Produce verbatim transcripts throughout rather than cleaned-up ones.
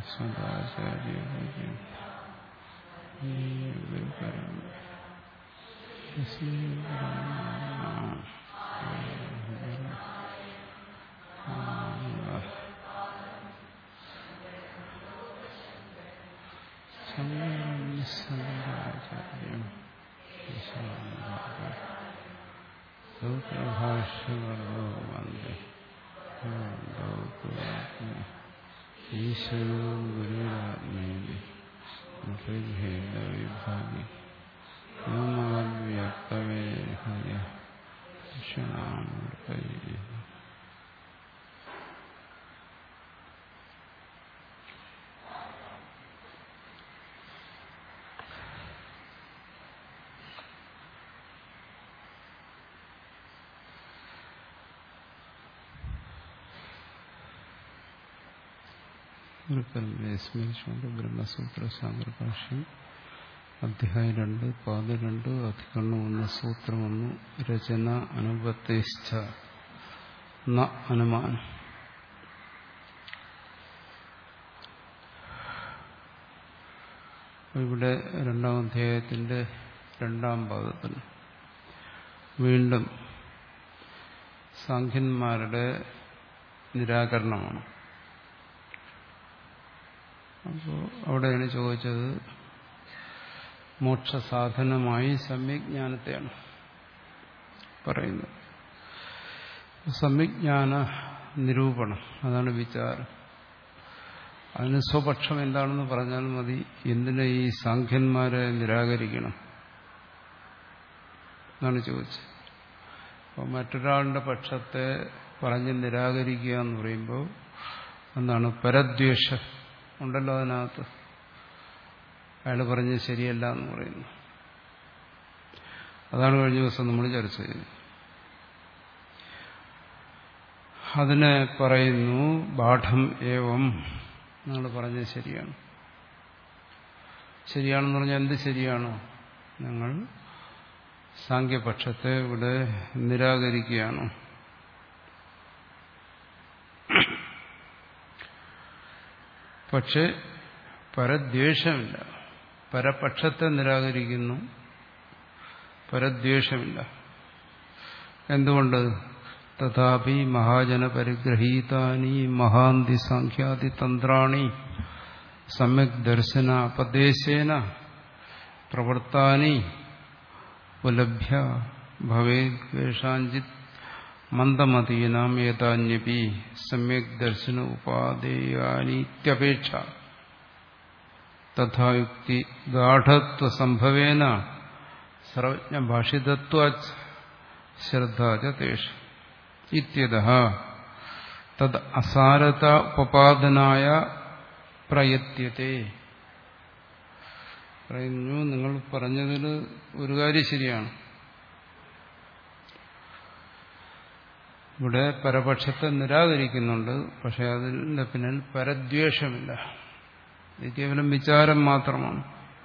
സദാചാര്യ ശങ്കരാചാര്യം സൂത്രഭാഷ്യകർത്തോ വന്ദേ ഈശ്വരോ ഗുരുരാത്മേതി ഭേദവിഭാഗി വ്യോമവദ്വ്യക്തവേഹയ ക്ഷണാമൃതൈ. സ്മരിച്ചുകൊണ്ട് ബ്രഹ്മസൂത്ര ശാങ്കരഭാഷ്യം അധ്യായം രണ്ട് പാദ രണ്ട് അധികരണം ഒന്ന് സൂത്രം ഒന്ന് രചന അനുപത്തേശ്ച ന അനുമാനം. ഇവിടെ രണ്ടാം അധ്യായത്തിന്റെ രണ്ടാം പാദത്തിൽ വീണ്ടും സാഖ്യന്മാരുടെ നിരാകരണമാണ്. അപ്പോൾ അവിടെയാണ് ചോദിച്ചത്, മോക്ഷസാധനമായി സമ്യജ്ഞാനത്തെയാണ് പറയുന്നത്. സമ്യജ്ഞാന നിരൂപണം, അതാണ് വിചാരം. അതിന് സ്വപക്ഷം എന്താണെന്ന് പറഞ്ഞാൽ മതി. എന്തിനാ ഈ സാഖ്യന്മാരെ നിരാകരിക്കണം എന്നാണ് ചോദിച്ചത്. അപ്പോൾ മറ്റൊരാളുടെ പക്ഷത്തെ പറഞ്ഞ് നിരാകരിക്കുക എന്ന് പറയുമ്പോൾ എന്താണ്? പരദ്വേഷം ഉണ്ടല്ലോ അതിനകത്ത്. അയാൾ പറഞ്ഞത് ശരിയല്ല എന്ന് പറയുന്നു. അതാണ് കഴിഞ്ഞ ദിവസം നമ്മൾ ചർച്ച ചെയ്തത്. അതിനെ പറയുന്നു ബാഠം ഏവം. നിങ്ങൾ പറഞ്ഞത് ശരിയാണ്. ശരിയാണെന്ന് പറഞ്ഞാൽ എന്ത് ശരിയാണോ? നിങ്ങൾ സാഖ്യപക്ഷത്തെ ഇവിടെ നിരാകരിക്കുകയാണോ? പക്ഷെ പരദ്വേഷമില്ല. പരപക്ഷത്തെ നിരാകരിക്കുന്നു, പരദ്വേഷമില്ല. എന്തുകൊണ്ട്? തഥാപി മഹാജന പരിഗ്രഹീതാനി മഹാന്തി സാഖ്യാദി തന്ത്രാണി സമ്യക് ദർശന ഉപദേശേന പ്രവർത്താനി ഉപലഭ്യ ഭവേദ്വേഷാഞ്ചിത് മന്ദമതീനാം ഏതാന്യപി സമ്യക് ദർശന ഉപാദേയാനിത്യപേക്ഷ തഥായുക്തി ഗാഠത്വ സംഭവേന സർവജ്ഞ ഭാഷിതത്വാത് ശ്രദ്ധാച തേഷ ഇത്യതഃ തദ് അസാരത ഉപാദനായ പ്രയത്യത്തെ. പറയുന്നു, നിങ്ങൾ പറഞ്ഞതിൽ ഒരു കാര്യം ശരിയാണ്. ഇവിടെ പരപക്ഷത്തെ നിരാകരിക്കുന്നുണ്ട്, പക്ഷെ അതിന്റെ പിന്നിൽ പരദ്വേഷമില്ല. ഇത് കേവലം വിചാരം മാത്രമാണ്.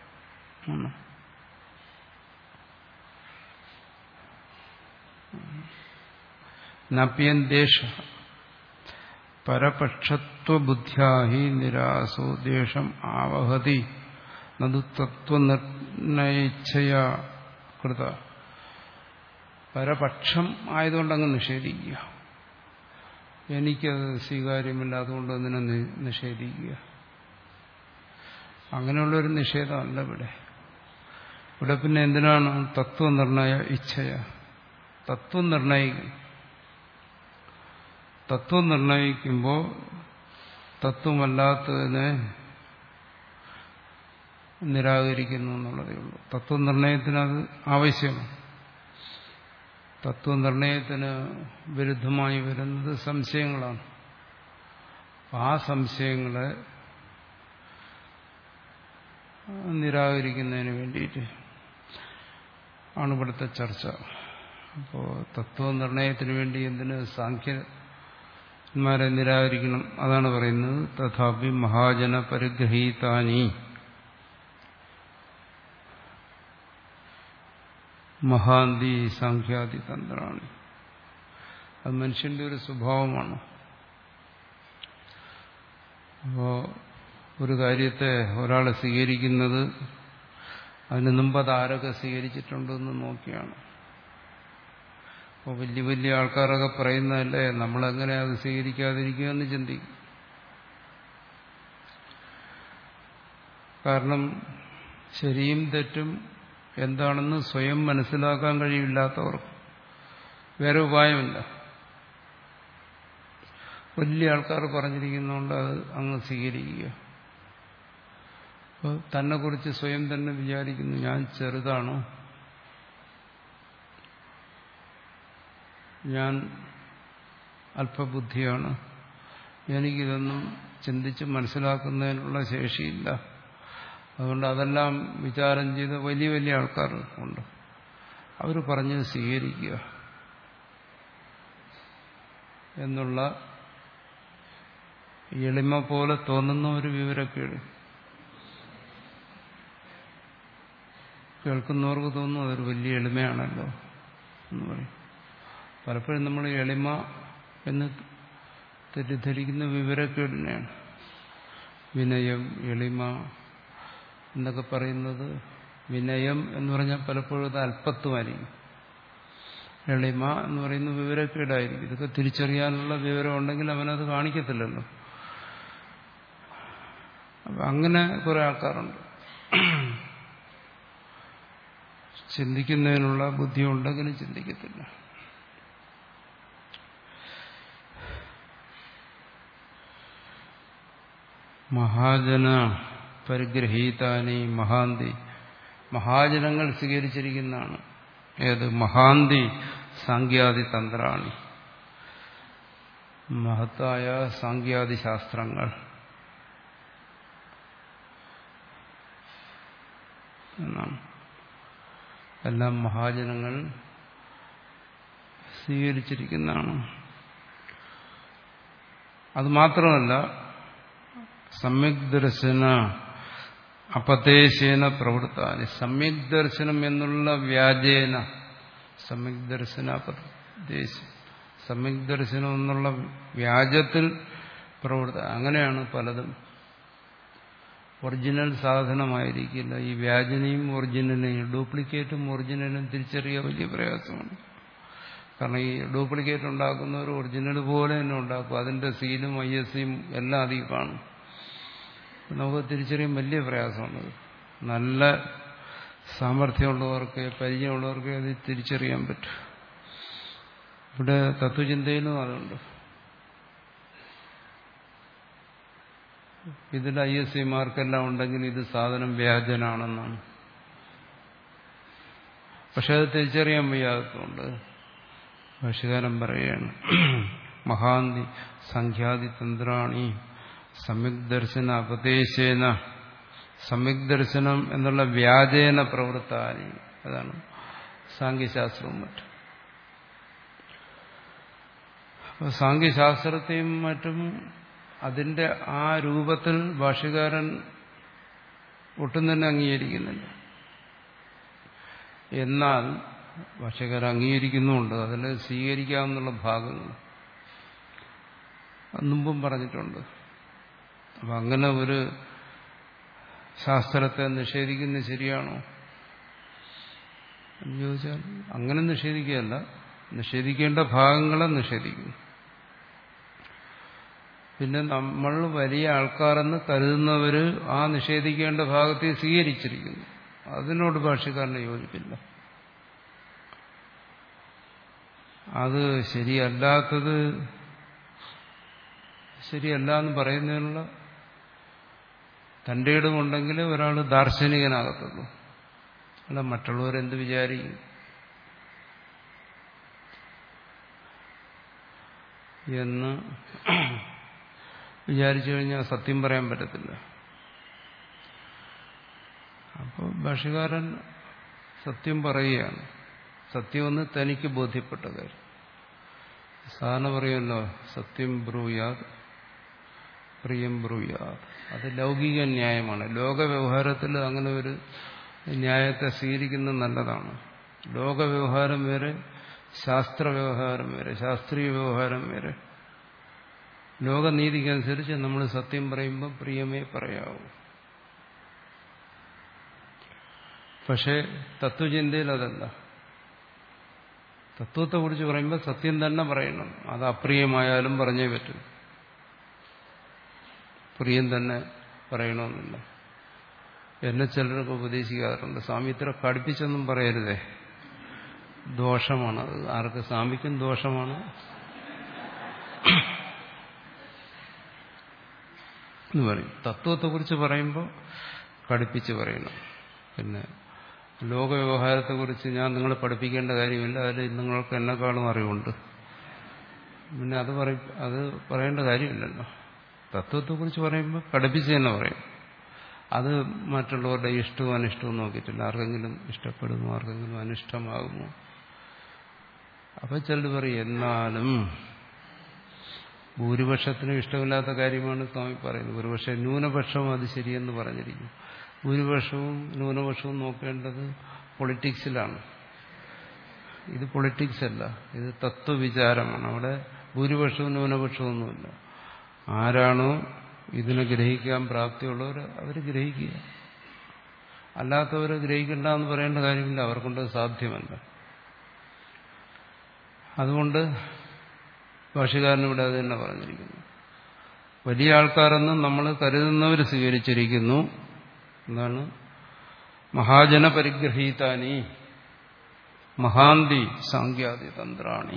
നപ്യന്തേഷ പരപക്ഷത്വബുദ്ധ്യാഹി നിരാസോ ദ്വേഷം ആവഹതി നതു തത്വനിർണയിച്ഛയാ കൃത. പരപക്ഷം ആയതുകൊണ്ടങ്ങ് നിഷേധിക്കുക. എനിക്കത് സ്വീകാര്യമില്ല, അതുകൊണ്ട് അതിനെ നിഷേധിക്കുക. അങ്ങനെയുള്ളൊരു നിഷേധമല്ല ഇവിടെ. ഇവിടെ പിന്നെ എന്തിനാണ് തത്വനിർണയ ഇച്ഛയ? തത്വം നിർണയിക്കും. തത്വം നിർണയിക്കുമ്പോൾ തത്വമല്ലാത്തതിനെ നിരാകരിക്കുന്നു എന്നുള്ളതേ ഉള്ളൂ. തത്വനിർണയത്തിന് അത് ആവശ്യമാണ്. തത്വനിർണയത്തിന് വിരുദ്ധമായി വരുന്നത് സംശയങ്ങളാണ്. ആ സംശയങ്ങളെ നിരാകരിക്കുന്നതിന് വേണ്ടിയിട്ട് ആണ് ഇവിടുത്തെ ചർച്ച. അപ്പോൾ തത്വനിർണയത്തിന് വേണ്ടി എന്തിന് സാഖ്യന്മാരെ നിരാകരിക്കണം? അതാണ് പറയുന്നത്. തഥാപി മഹാജന പരിഗ്രഹീതാനി മഹാന്തി സാഖ്യാദി തന്ത്രാണ്. അത് മനുഷ്യന്റെ ഒരു സ്വഭാവമാണ്. അപ്പോ ഒരു കാര്യത്തെ ഒരാൾ സ്വീകരിക്കുന്നത് അതിന് മുമ്പ് അത് ആരൊക്കെ സ്വീകരിച്ചിട്ടുണ്ടെന്ന് നോക്കിയാണ്. അപ്പോൾ വലിയ വലിയ ആൾക്കാരൊക്കെ പറയുന്നതല്ലേ, നമ്മളെങ്ങനെ അത് സ്വീകരിക്കാതിരിക്കുമെന്ന് ചിന്തിക്കും. കാരണം ശരിയും തെറ്റും എന്താണെന്ന് സ്വയം മനസ്സിലാക്കാൻ കഴിയില്ലാത്തവർക്ക് വേറെ ഉപായമില്ല. വലിയ ആൾക്കാർ പറഞ്ഞിരിക്കുന്നതുകൊണ്ട് അത് അങ്ങ് സ്വീകരിക്കുക. അപ്പോൾ തന്നെക്കുറിച്ച് സ്വയം തന്നെ വിചാരിക്കുന്നു, ഞാൻ ചെറുതാണ്, ഞാൻ അല്പബുദ്ധിയാണ്, എനിക്കിതൊന്നും ചിന്തിച്ച് മനസ്സിലാക്കുന്നതിനുള്ള ശേഷിയില്ല. അതുകൊണ്ട് അതെല്ലാം വിചാരം ചെയ്ത വലിയ വലിയ ആൾക്കാർ ഉണ്ട്. അവർ പറഞ്ഞത് സ്വീകരിക്കുക എന്നുള്ള എളിമ പോലെ തോന്നുന്ന ഒരു വിവരക്കേട് കേൾക്കുന്നവർക്ക് തോന്നുന്നു അതൊരു വലിയ എളിമയാണല്ലോ എന്ന് പറയും. പലപ്പോഴും നമ്മൾ എളിമ എന്ന് തെറ്റിദ്ധരിക്കുന്ന വിവരക്കേടിനെയാണ്. വിനയം, എളിമ എന്നൊക്കെ പറയുന്നത്, വിനയം എന്ന് പറഞ്ഞാൽ പലപ്പോഴും അത് അല്പത്വമായിരിക്കും, എളിമ എന്ന് പറയുന്ന വിവരക്കേടായിരിക്കും. ഇതൊക്കെ തിരിച്ചറിയാനുള്ള വിവരം ഉണ്ടെങ്കിൽ അവനത് കാണിക്കത്തില്ലല്ലോ. അപ്പം അങ്ങനെ കുറെ ആൾക്കാരുണ്ട്. ചിന്തിക്കുന്നതിനുള്ള ബുദ്ധി ഉണ്ടെങ്കിലും ചിന്തിക്കത്തില്ല. മഹാജന പരിഗ്രഹീതാനി മഹാന്തി, മഹാജനങ്ങൾ സ്വീകരിച്ചിരിക്കുന്നതാണ്. ഏത്? മഹാന്തി സാങ്ക്യാദി തന്ത്രാണി, മഹത്തായ സാങ്ക്യാദി ശാസ്ത്രങ്ങൾ എന്നാണ്. എല്ലാം മഹാജനങ്ങൾ സ്വീകരിച്ചിരിക്കുന്നതാണ്. അത് മാത്രമല്ല, സമ്യക് ദർശന അപദേശേന പ്രവൃത്താനി, സമ്യക് ദർശനം എന്നുള്ള വ്യാജേന, സമ്യക് ദർശന അപദേശം, സമ്യക് ദർശനം എന്നുള്ള വ്യാജത്തിൽ പ്രവൃത്ത, അങ്ങനെയാണ് പലതും. ഒറിജിനൽ സാധനമായിരിക്കില്ല. ഈ വ്യാജനെയും ഒറിജിനലിനെയും, ഡ്യൂപ്ലിക്കേറ്റും ഒറിജിനലും തിരിച്ചറിയാൻ വലിയ പ്രയാസമാണ്. കാരണം ഈ ഡ്യൂപ്ലിക്കേറ്റ് ഉണ്ടാക്കുന്നവർ ഒറിജിനൽ പോലെ തന്നെ ഉണ്ടാക്കും. അതിന്റെ സീലും ഐ എസ് സിയും എല്ലാം അധികം കാണും. നമുക്ക് തിരിച്ചറിയാൻ വലിയ പ്രയാസമാണ്. നല്ല സാമർഥ്യമുള്ളവർക്ക്, പരിചയമുള്ളവർക്ക് അത് തിരിച്ചറിയാൻ പറ്റും. ഇവിടെ തത്വചിന്തയിലും അതുണ്ട്. ഇതിൽ ഐ എസ് സി മാർക്കെല്ലാം ഉണ്ടെങ്കിൽ ഇത് സാധനം വ്യാജനാണെന്നാണ്. പക്ഷെ അത് തിരിച്ചറിയാൻ വയ്യാത്തതുകൊണ്ട് ഭാഷ്യകാരൻ പറയുകയാണ്, മഹാന്തി സംഖ്യാദി തന്ത്രാണി സമ്യക് ദർശന അപദേശേന, സമ്യക് ദർശനം എന്നുള്ള വ്യാജേന പ്രവൃത്താനി, അതാണ് സാങ്ഖ്യശാസ്ത്രവും മറ്റും. അപ്പോൾ സാങ്ഖ്യശാസ്ത്രത്തെയും മറ്റും അതിന്റെ ആ രൂപത്തിൽ ഭാഷ്യകാരൻ ഒട്ടും തന്നെ അംഗീകരിക്കുന്നില്ല. എന്നാൽ ഭാഷ്യകാരൻ അംഗീകരിക്കുന്നുമുണ്ട്. അതിൽ സ്വീകരിക്കാവുന്ന ഭാഗങ്ങൾ മുമ്പും പറഞ്ഞിട്ടുണ്ട്. അപ്പം അങ്ങനെ ഒരു ശാസ്ത്രത്തെ നിഷേധിക്കുന്നത് ശരിയാണോ എന്ന് ചോദിച്ചാൽ അങ്ങനെ നിഷേധിക്കുകയല്ല, നിഷേധിക്കേണ്ട ഭാഗങ്ങളെ നിഷേധിക്കുന്നു. പിന്നെ നമ്മൾ വലിയ ആൾക്കാരെന്ന് കരുതുന്നവര് ആ നിഷേധിക്കേണ്ട ഭാഗത്തെ സ്വീകരിച്ചിരിക്കുന്നു. അതിനോട് ഭാഷ്യക്കാരന് യോജിപ്പില്ല. അത് ശരിയല്ലാത്തത് ശരിയല്ല എന്ന് പറയുന്നതിനുള്ള തന്റെ ഇടമുണ്ടെങ്കിൽ ഒരാൾ ദാർശനികനാകത്തുള്ളൂ. അല്ല മറ്റുള്ളവരെന്ത് വിചാരിക്കും എന്ന് വിചാരിച്ചു കഴിഞ്ഞാൽ സത്യം പറയാൻ പറ്റത്തില്ല. അപ്പോൾ ഭാഷ്യകാരൻ സത്യം പറയുകയാണ്. സത്യമെന്ന് തനിക്ക് ബോധ്യപ്പെട്ട കാര്യം. സാധാരണ പറയുമല്ലോ, സത്യം ബ്രൂയാത് പ്രിയം ബ്രൂയാത്. അത് ലൗകിക ന്യായമാണ്. ലോകവ്യവഹാരത്തിൽ അങ്ങനെ ഒരു ന്യായത്തെ സ്വീകരിക്കുന്നത് നല്ലതാണ്. ലോകവ്യവഹാരം വേറെ, ശാസ്ത്ര വ്യവഹാരം വേറെ, ശാസ്ത്രീയ വ്യവഹാരം വേറെ. ലോകനീതിക്കനുസരിച്ച് നമ്മൾ സത്യം പറയുമ്പോൾ പ്രിയമേ പറയാവൂ. പക്ഷേ തത്വചിന്തയിൽ അതല്ല. തത്വത്തെക്കുറിച്ച് പറയുമ്പോൾ സത്യം തന്നെ പറയണം. അത് അപ്രിയമായാലും പറഞ്ഞേ പറ്റും. പ്രിയം തന്നെ പറയണമെന്നില്ല. എന്നെ ചിലരൊക്കെ ഉപദേശിക്കാറുണ്ട്, സ്വാമി ഇത്ര കടുപ്പിച്ചൊന്നും പറയരുതേ, ദോഷമാണത്. ആർക്ക്? സ്വാമിക്കും ദോഷമാണ് എന്ന് പറയും. തത്വത്തെക്കുറിച്ച് പറയുമ്പോൾ കടുപ്പിച്ച് പറയണം. പിന്നെ ലോകവ്യവഹാരത്തെക്കുറിച്ച് ഞാൻ നിങ്ങളെ പഠിപ്പിക്കേണ്ട കാര്യമില്ല, അതിൽ നിങ്ങൾക്ക് എന്നെക്കാളും അറിവുണ്ട്, പിന്നെ അത് പറ അത് പറയേണ്ട കാര്യമില്ലല്ലോ. തത്വത്തെക്കുറിച്ച് പറയുമ്പോൾ കടുപ്പിച്ച് തന്നെ പറയും. അത് മറ്റുള്ളവരുടെ ഇഷ്ടവും അനിഷ്ടവും നോക്കിയിട്ടില്ല. ആർക്കെങ്കിലും ഇഷ്ടപ്പെടുമോ, ആർക്കെങ്കിലും അനിഷ്ടമാകുമോ. അപ്പം ചിലർ പറയും എന്നാലും ഭൂരിപക്ഷത്തിനും ഇഷ്ടമില്ലാത്ത കാര്യമാണ് സ്വാമി പറയുന്നത്. ഒരുപക്ഷെ ന്യൂനപക്ഷവും അത് ശരിയെന്ന് പറഞ്ഞിരിക്കും. ഭൂരിപക്ഷവും ന്യൂനപക്ഷവും നോക്കേണ്ടത് പൊളിറ്റിക്സിലാണ്. ഇത് പൊളിറ്റിക്സ് അല്ല, ഇത് തത്വവിചാരമാണ്. അവിടെ ഭൂരിപക്ഷവും ന്യൂനപക്ഷവും ഒന്നുമില്ല. ആരാണോ ഇതിനെ ഗ്രഹിക്കാൻ പ്രാപ്തിയുള്ളവർ അവർ ഗ്രഹിക്കുക, അല്ലാത്തവർ ഗ്രഹിക്കണ്ട എന്ന് പറയേണ്ട കാര്യമില്ല, അവർക്കൊണ്ട് സാധ്യമല്ല. അതുകൊണ്ട് ഭാഷ്യകാരനിവിടെ അത് തന്നെ പറഞ്ഞിരിക്കുന്നു. വലിയ ആൾക്കാരെന്നും നമ്മൾ കരുതുന്നവർ സ്വീകരിച്ചിരിക്കുന്നു. എന്താണ്? മഹാജന പരിഗ്രഹീതാനി മഹാന്തി സാങ്ക്യാദി തന്ത്രാണി.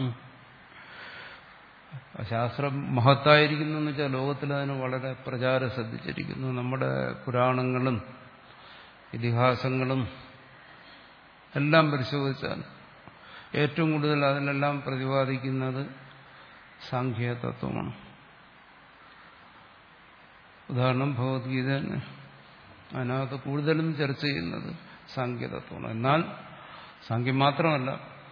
ശാസ്ത്രം മഹത്തായിരിക്കുന്നു എന്ന് വെച്ചാൽ ലോകത്തിൽ അതിന് വളരെ പ്രചാരം ശ്രദ്ധിച്ചിരിക്കുന്നു. നമ്മുടെ പുരാണങ്ങളും ഇതിഹാസങ്ങളും എല്ലാം പരിശോധിച്ചാൽ ഏറ്റവും കൂടുതൽ അതിലെല്ലാം പ്രതിപാദിക്കുന്നത് സാങ്ഖ്യതത്വമാണ്. ഉദാഹരണം ഭഗവത്ഗീത തന്നെ, അതിനകത്ത് കൂടുതലും ചർച്ച ചെയ്യുന്നത് സാങ്ഖ്യതത്വമാണ്. എന്നാൽ സാങ്ഖ്യം മാത്രമല്ല,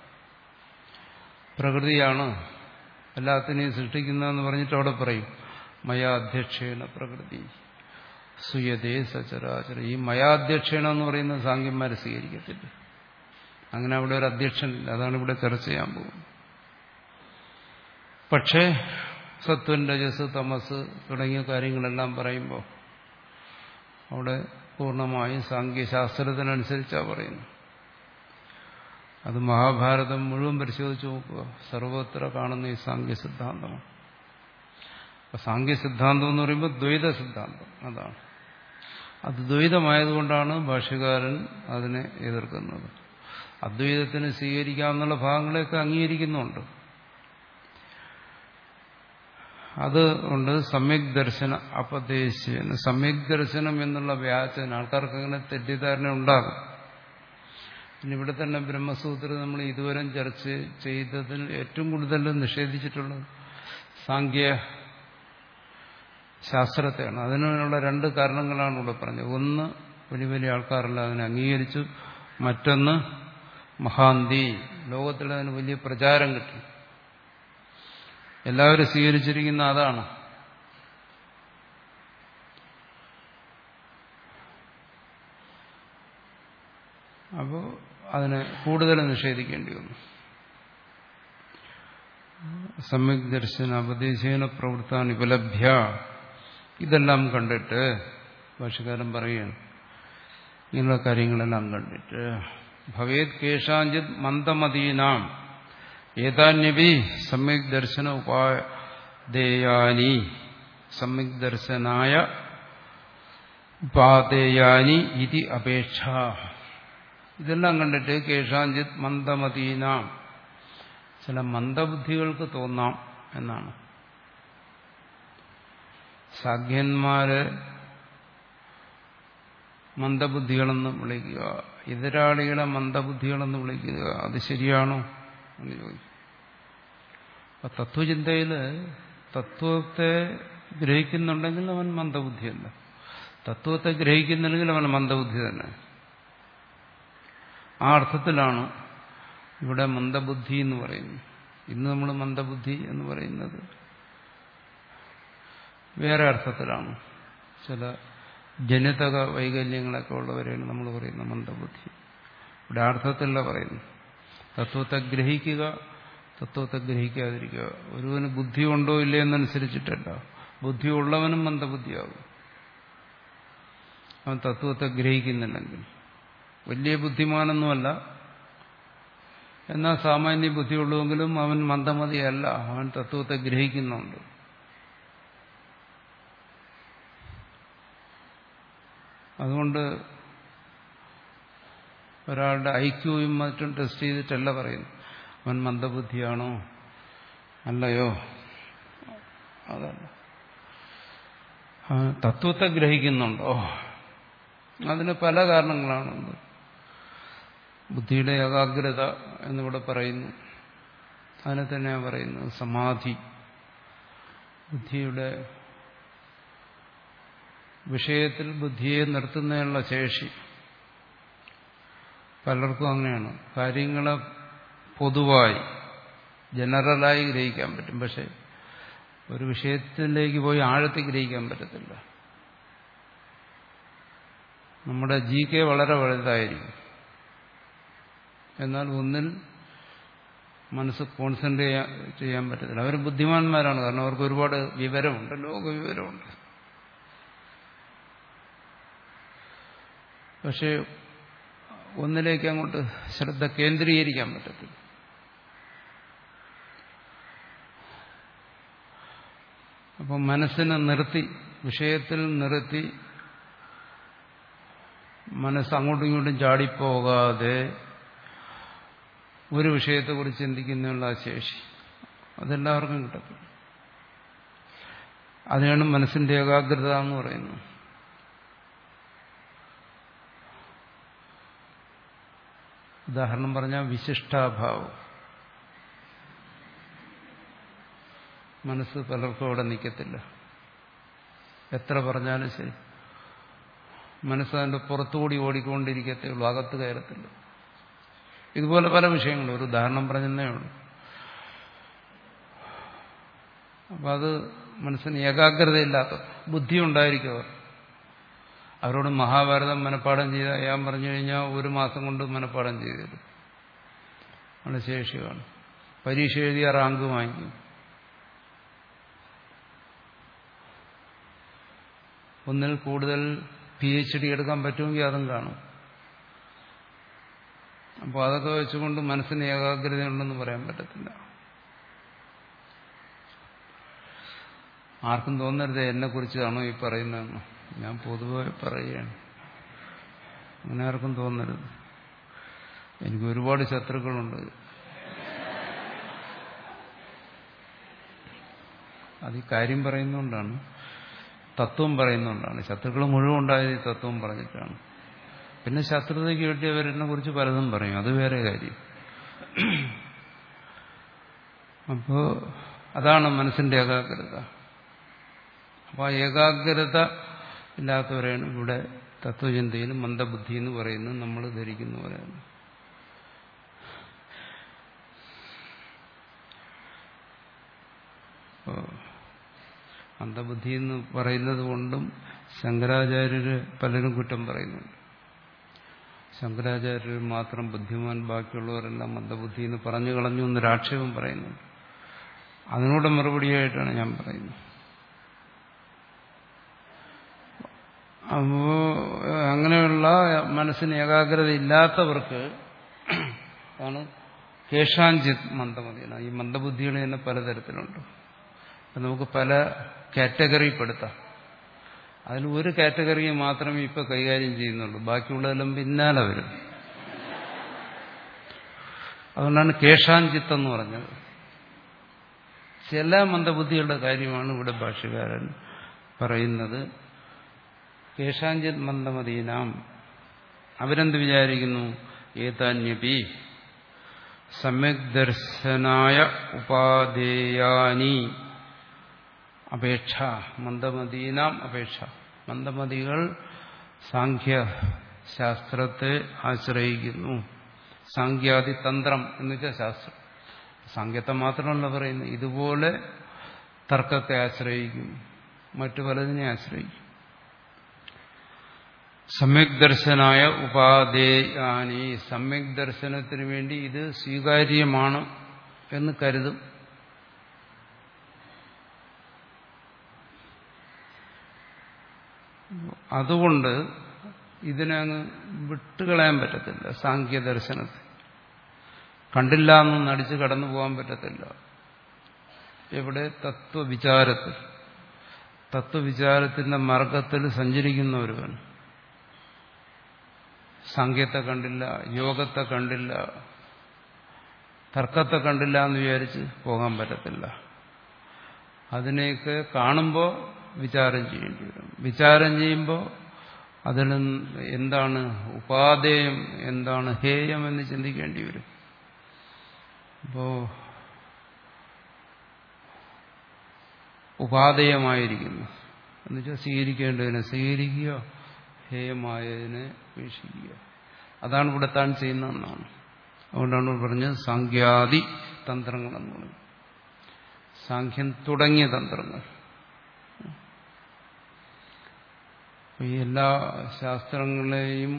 പ്രകൃതിയാണ് എല്ലാത്തിനെയും സൃഷ്ടിക്കുന്നതെന്ന് പറഞ്ഞിട്ട് അവിടെ പറയും മയാധ്യക്ഷേണ പ്രകൃതി സുയതേ സചരാചര. ഈ മയാധ്യക്ഷേണ എന്ന് പറയുന്നത് സാങ്ഖ്യന്മാരെ സ്വീകരിക്കത്തില്ല. അങ്ങനെ അവിടെ ഒരു അധ്യക്ഷനില്ല. അതാണ് ഇവിടെ ചർച്ച ചെയ്യാൻ പോകുന്നത്. പക്ഷേ സത്വൻ, രജസ്, തമസ് തുടങ്ങിയ കാര്യങ്ങളെല്ലാം പറയുമ്പോൾ അവിടെ പൂർണ്ണമായും സാങ്ഖ്യശാസ്ത്രത്തിനനുസരിച്ചാണ് പറയുന്നത്. അത് മഹാഭാരതം മുഴുവൻ പരിശോധിച്ച് നോക്കുക, സർവത്ര കാണുന്ന ഈ സാങ്ഖ്യ സിദ്ധാന്തമാണ്. അപ്പൊ സാങ്ഖ്യ സിദ്ധാന്തം എന്ന് പറയുമ്പോൾ ദ്വൈത സിദ്ധാന്തം അതാണ്. അത് ദ്വൈതമായതുകൊണ്ടാണ് ഭാഷ്യകാരൻ അതിനെ എതിർക്കുന്നത്. അദ്വൈതത്തിന് സ്വീകരിക്കാവുന്ന ഭാഗങ്ങളെയൊക്കെ അംഗീകരിക്കുന്നുണ്ട്. അത് കൊണ്ട് സമ്യക് ദർശന അപദേശന, സമ്യക് ദർശനം എന്നുള്ള വ്യാജന ആൾക്കാർക്ക് അങ്ങനെ തെറ്റിദ്ധാരണ ഉണ്ടാകും. പിന്നെ ഇവിടെ തന്നെ ബ്രഹ്മസൂത്രം നമ്മൾ ഇതുവരെ ചർച്ച ചെയ്തതിൽ ഏറ്റവും കൂടുതൽ നിഷേധിച്ചിട്ടുള്ളത് സാങ്ഖ്യ ശാസ്ത്രത്തെയാണ്. അതിനുള്ള രണ്ട് കാരണങ്ങളാണ് ഇവിടെ പറഞ്ഞത്. ഒന്ന്, വലിയ വലിയ ആൾക്കാരെല്ലാം അതിനെ അംഗീകരിച്ചു. മറ്റൊന്ന്, മഹാന്തി, ലോകത്തിൽ അതിന് വലിയ പ്രചാരം കിട്ടി, എല്ലാവരും സ്വീകരിച്ചിരിക്കുന്ന അതാണ്. അപ്പോൾ അതിനെ കൂടുതൽ നിഷേധിക്കേണ്ടി വന്നു. സമ്യക് ദർശന ഉപദേശേന പ്രവൃത്താൻ ഉപലഭ്യ, ഇതെല്ലാം കണ്ടിട്ട് ഭാഷ്യകാരൻ പറയുകയാണ്, ഇങ്ങനെയുള്ള കാര്യങ്ങളെല്ലാം കണ്ടിട്ട് ഭവേത് കേശാഞ്ചിത് മന്ദമതീനാം ഏതാന്യപി സമ്യക് ദർശന ഉപാദേയാനി സമ്യക് ദർശനായ ഉപാദേയാനി ഇതി അപേക്ഷ. ഇതെല്ലാം കണ്ടിട്ട് കേശാഞ്ചിത് മന്ദമതീനാം, ചില മന്ദബുദ്ധികൾക്ക് തോന്നാം എന്നാണ്. സാഖ്യന്മാരെ മന്ദബുദ്ധികളെന്ന് വിളിക്കുക, എതിരാളികളെ മന്ദബുദ്ധികളെന്ന് വിളിക്കുക, അത് ശരിയാണോ എന്ന് ചോദിക്കും. അപ്പൊ തത്വചിന്തയിൽ തത്വത്തെ ഗ്രഹിക്കുന്നുണ്ടെങ്കിൽ അവൻ മന്ദബുദ്ധിയല്ല, തത്വത്തെ ഗ്രഹിക്കുന്നില്ലെങ്കിൽ അവൻ മന്ദബുദ്ധി തന്നെ. ആ അർത്ഥത്തിലാണ് ഇവിടെ മന്ദബുദ്ധി എന്ന് പറയുന്നത്. ഇന്ന് നമ്മൾ മന്ദബുദ്ധി എന്ന് പറയുന്നത് വേറെ അർത്ഥത്തിലാണ്. ചില ജനിതക വൈകല്യങ്ങളൊക്കെ ഉള്ളവരെയാണ് നമ്മൾ പറയുന്നത് മന്ദബുദ്ധി. ഇവിടെ അർത്ഥത്തിലല്ല പറയുന്നു. തത്വത്തെ ഗ്രഹിക്കുക, തത്വത്തെ ഗ്രഹിക്കാതിരിക്കുക. ഒരുവന് ബുദ്ധി ഉണ്ടോ ഇല്ലേ എന്നനുസരിച്ചിട്ടല്ല. ബുദ്ധി ഉള്ളവനും മന്ദബുദ്ധിയാകും അവൻ തത്വത്തെ ഗ്രഹിക്കുന്നില്ലെങ്കിൽ. വലിയ ബുദ്ധിമാനൊന്നുമല്ല, എന്നാൽ സാമാന്യ ബുദ്ധിയുള്ളൂവെങ്കിലും അവൻ മന്ദമതിയല്ല, അവൻ തത്വത്തെ ഗ്രഹിക്കുന്നുണ്ട്. അതുകൊണ്ട് ഒരാളുടെ ഐക്യൂയും മറ്റും ടെസ്റ്റ് ചെയ്തിട്ടല്ല പറയുന്നു അവൻ മന്ദബുദ്ധിയാണോ അല്ലയോ, അതല്ല. തത്വത്തെ ഗ്രഹിക്കുന്നുണ്ടോ? അതിന് പല കാരണങ്ങളാണുണ്ട്. ബുദ്ധിയുടെ ഏകാഗ്രത എന്നിവിടെ പറയുന്നു. അതിനെ തന്നെയാണ് പറയുന്നത് സമാധി. ബുദ്ധിയുടെ വിഷയത്തിൽ ബുദ്ധിയെ നിർത്തുന്നതിനുള്ള ശേഷി. പലർക്കും അങ്ങനെയാണ്. കാര്യങ്ങളെ പൊതുവായി ജനറലായി ഗ്രഹിക്കാൻ പറ്റും, പക്ഷെ ഒരു വിഷയത്തിലേക്ക് പോയി ആഴത്തിൽ ഗ്രഹിക്കാൻ പറ്റത്തില്ല. നമ്മുടെ ജി കെ വളരെ വലുതായിരിക്കും, എന്നാൽ ഒന്നിൽ മനസ്സ് കോൺസെൻട്രേറ്റ് ചെയ്യാൻ പറ്റത്തില്ല. അവർ ബുദ്ധിമാന്മാരാണ്, കാരണം അവർക്ക് ഒരുപാട് വിവരമുണ്ട്, ലോക വിവരമുണ്ട്. പക്ഷെ ഒന്നിലേക്ക് അങ്ങോട്ട് ശ്രദ്ധ കേന്ദ്രീകരിക്കാൻ പറ്റത്തില്ല. അപ്പം മനസ്സിനെ നിർത്തി, വിഷയത്തിൽ നിർത്തി മനസ്സ് അങ്ങോട്ടും ഇങ്ങോട്ടും ചാടിപ്പോകാതെ ഒരു വിഷയത്തെക്കുറിച്ച് ചിന്തിക്കുന്നതിനുള്ള ആ ശേഷി അതെല്ലാവർക്കും കിട്ടത്തില്ല. അതിനാണ് മനസ്സിന്റെ ഏകാഗ്രത എന്ന് പറയുന്നത്. ഉദാഹരണം പറഞ്ഞാൽ വിശിഷ്ടാഭാവം. മനസ്സ് പലർക്കും അവിടെ നിൽക്കത്തില്ല, എത്ര പറഞ്ഞാലും ശരി. മനസ്സ് അതിൻ്റെ പുറത്തുകൂടി ഓടിക്കൊണ്ടിരിക്കത്തേ ഉള്ളൂ, അകത്ത് കയറത്തില്ല. ഇതുപോലെ പല വിഷയങ്ങളും ഒരു ഉദാഹരണം പറഞ്ഞതേ ഉള്ളൂ. അപ്പം അത് മനസ്സിന് ഏകാഗ്രതയില്ലാത്ത ബുദ്ധി ഉണ്ടായിരിക്കും. അവർ അവരോട് മഹാഭാരതം മനഃപ്പാഠം ചെയ്ത ഞാൻ പറഞ്ഞു കഴിഞ്ഞാൽ ഒരു മാസം കൊണ്ട് മനഃപ്പാഠം ചെയ്തു വളരെ ശേഷിയാണ്. പരീക്ഷ എഴുതിയ റാങ്ക് വാങ്ങിക്കും. ഒന്നിൽ കൂടുതൽ പി എച്ച് ഡി എടുക്കാൻ പറ്റുമെങ്കിൽ അതും കാണും. അപ്പോൾ അതൊക്കെ വെച്ചുകൊണ്ട് മനസ്സിന് ഏകാഗ്രതയുണ്ടെന്ന് പറയാൻ പറ്റത്തില്ല. ആർക്കും തോന്നരുത് എന്നെക്കുറിച്ചാണോ ഈ പറയുന്നതെന്ന്. ഞാൻ പൊതുവായി പറയുകയാണ്, അങ്ങനെ ആർക്കും തോന്നരുത്. എനിക്ക് ഒരുപാട് ശത്രുക്കളുണ്ട്. അത് ഈ കാര്യം പറയുന്നതുകൊണ്ടാണ്, തത്വം പറയുന്നതുകൊണ്ടാണ്. ശത്രുക്കൾ മുഴുവൻ ഉണ്ടായത് ഈ തത്വം പറഞ്ഞിട്ടാണ്. പിന്നെ ശത്രുതയ്ക്ക് വേണ്ടിയവരെന്നെ കുറിച്ച് പലതും പറയും, അത് വേറെ കാര്യം. അപ്പോൾ അതാണ് മനസ്സിന്റെ ഏകാഗ്രത. അപ്പോൾ ആ ഏകാഗ്രത ഇല്ലാത്തവരെയാണ് ഇവിടെ തത്വചിന്തയിൽ മന്ദബുദ്ധി എന്ന് പറയുന്നത്. നമ്മൾ ധരിക്കുന്ന പോലെയാണ്. മന്ദബുദ്ധി എന്ന് പറയുന്നത് കൊണ്ടും ശങ്കരാചാര്യര് പലരും കുറ്റം പറയുന്നുണ്ട്. ശങ്കരാചാര്യർ മാത്രം ബുദ്ധിമാൻ, ബാക്കിയുള്ളവരെല്ലാം മന്ദബുദ്ധി എന്ന് പറഞ്ഞു കളഞ്ഞു എന്നൊരു ആക്ഷേപം പറയുന്നുണ്ട്. അതിനോട് മറുപടിയായിട്ടാണ് ഞാൻ പറയുന്നത്. അപ്പോ അങ്ങനെയുള്ള മനസ്സിന് ഏകാഗ്രത ഇല്ലാത്തവർക്ക് ആണ് കേഷാഞ്ചിത് മന്ദമതിയാണ്. ഈ മന്ദബുദ്ധികൾ തന്നെ പലതരത്തിലുണ്ട്. നമുക്ക് പല കാറ്റഗറിപ്പെടുത്താം. അതിൽ ഒരു കാറ്റഗറിയെ മാത്രമേ ഇപ്പൊ കൈകാര്യം ചെയ്യുന്നുള്ളൂ, ബാക്കിയുള്ളതെല്ലാം പിന്നാലെ വരും. അതുകൊണ്ടാണ് കേഷാഞ്ചിത്ത് എന്ന് പറഞ്ഞത്. ചില മന്ദബുദ്ധികളുടെ കാര്യമാണ് ഇവിടെ ഭാഷ്യകാരൻ പറയുന്നത്. കേഷാഞ്ചിത് മന്ദമതീനാം, അവരെന്ത് വിചാരിക്കുന്നു? ഏതാന്യപി സമ്യക് ദർശനായ ഉപാദേയാനി അപേക്ഷ, മന്ദമതീനാം അപേക്ഷ. മന്ദമതികൾ സാഖ്യശാസ്ത്രത്തെ ആശ്രയിക്കുന്നു. സാഖ്യാദി തന്ത്രം എന്ന് വെച്ചാൽ ശാസ്ത്രം. സാഖ്യത്തെ മാത്രമല്ല പറയുന്നത്, ഇതുപോലെ തർക്കത്തെ ആശ്രയിക്കും, മറ്റു പലതിനെ ആശ്രയിക്കും. സമ്യക് ദർശനായ ഉപാദേയാനി, സമ്യക് ദർശനത്തിന് വേണ്ടി ഇത് സ്വീകാര്യമാണ് എന്ന് കരുതും. അതുകൊണ്ട് ഇതിനെ അങ്ങ് വിട്ടുകളയാൻ പറ്റത്തില്ല. സാങ്ഖ്യദർശനത്തെ കണ്ടില്ല എന്ന് നടിച്ച് കടന്നു പോകാൻ പറ്റത്തില്ല. എവിടെ? തത്വവിചാരത്തിൽ. തത്വവിചാരത്തിന്റെ മാർഗത്തിൽ സഞ്ചരിക്കുന്ന ഒരുവൻ സാങ്ഖ്യത്തെ കണ്ടില്ല, യോഗത്തെ കണ്ടില്ല, തർക്കത്തെ കണ്ടില്ല എന്ന് വിചാരിച്ച് പോകാൻ പറ്റത്തില്ല. അതിനെയൊക്കെ കാണുമ്പോൾ വിചാരം ചെയ്യേണ്ടി വരും. വിചാരം ചെയ്യുമ്പോൾ അതിൽ എന്താണ് ഉപാദേയം, എന്താണ് ഹേയം എന്ന് ചിന്തിക്കേണ്ടി വരും. അപ്പോ ഉപാദേയമായിരിക്കുന്നു എന്നുവെച്ചാൽ സ്വീകരിക്കേണ്ടതിനെ സ്വീകരിക്കുക, ഹേയമായതിനെ വീക്ഷിക്കുക. അതാണ് ഇവിടെ താൻ ചെയ്യുന്നതെന്നാണ്. അതുകൊണ്ടാണ് പറഞ്ഞത് സാങ്ഖ്യാദി തന്ത്രങ്ങളെന്ന് പറഞ്ഞു. സാങ്ഖ്യം തുടങ്ങിയ തന്ത്രങ്ങൾ. ഈ എല്ലാ ശാസ്ത്രങ്ങളെയും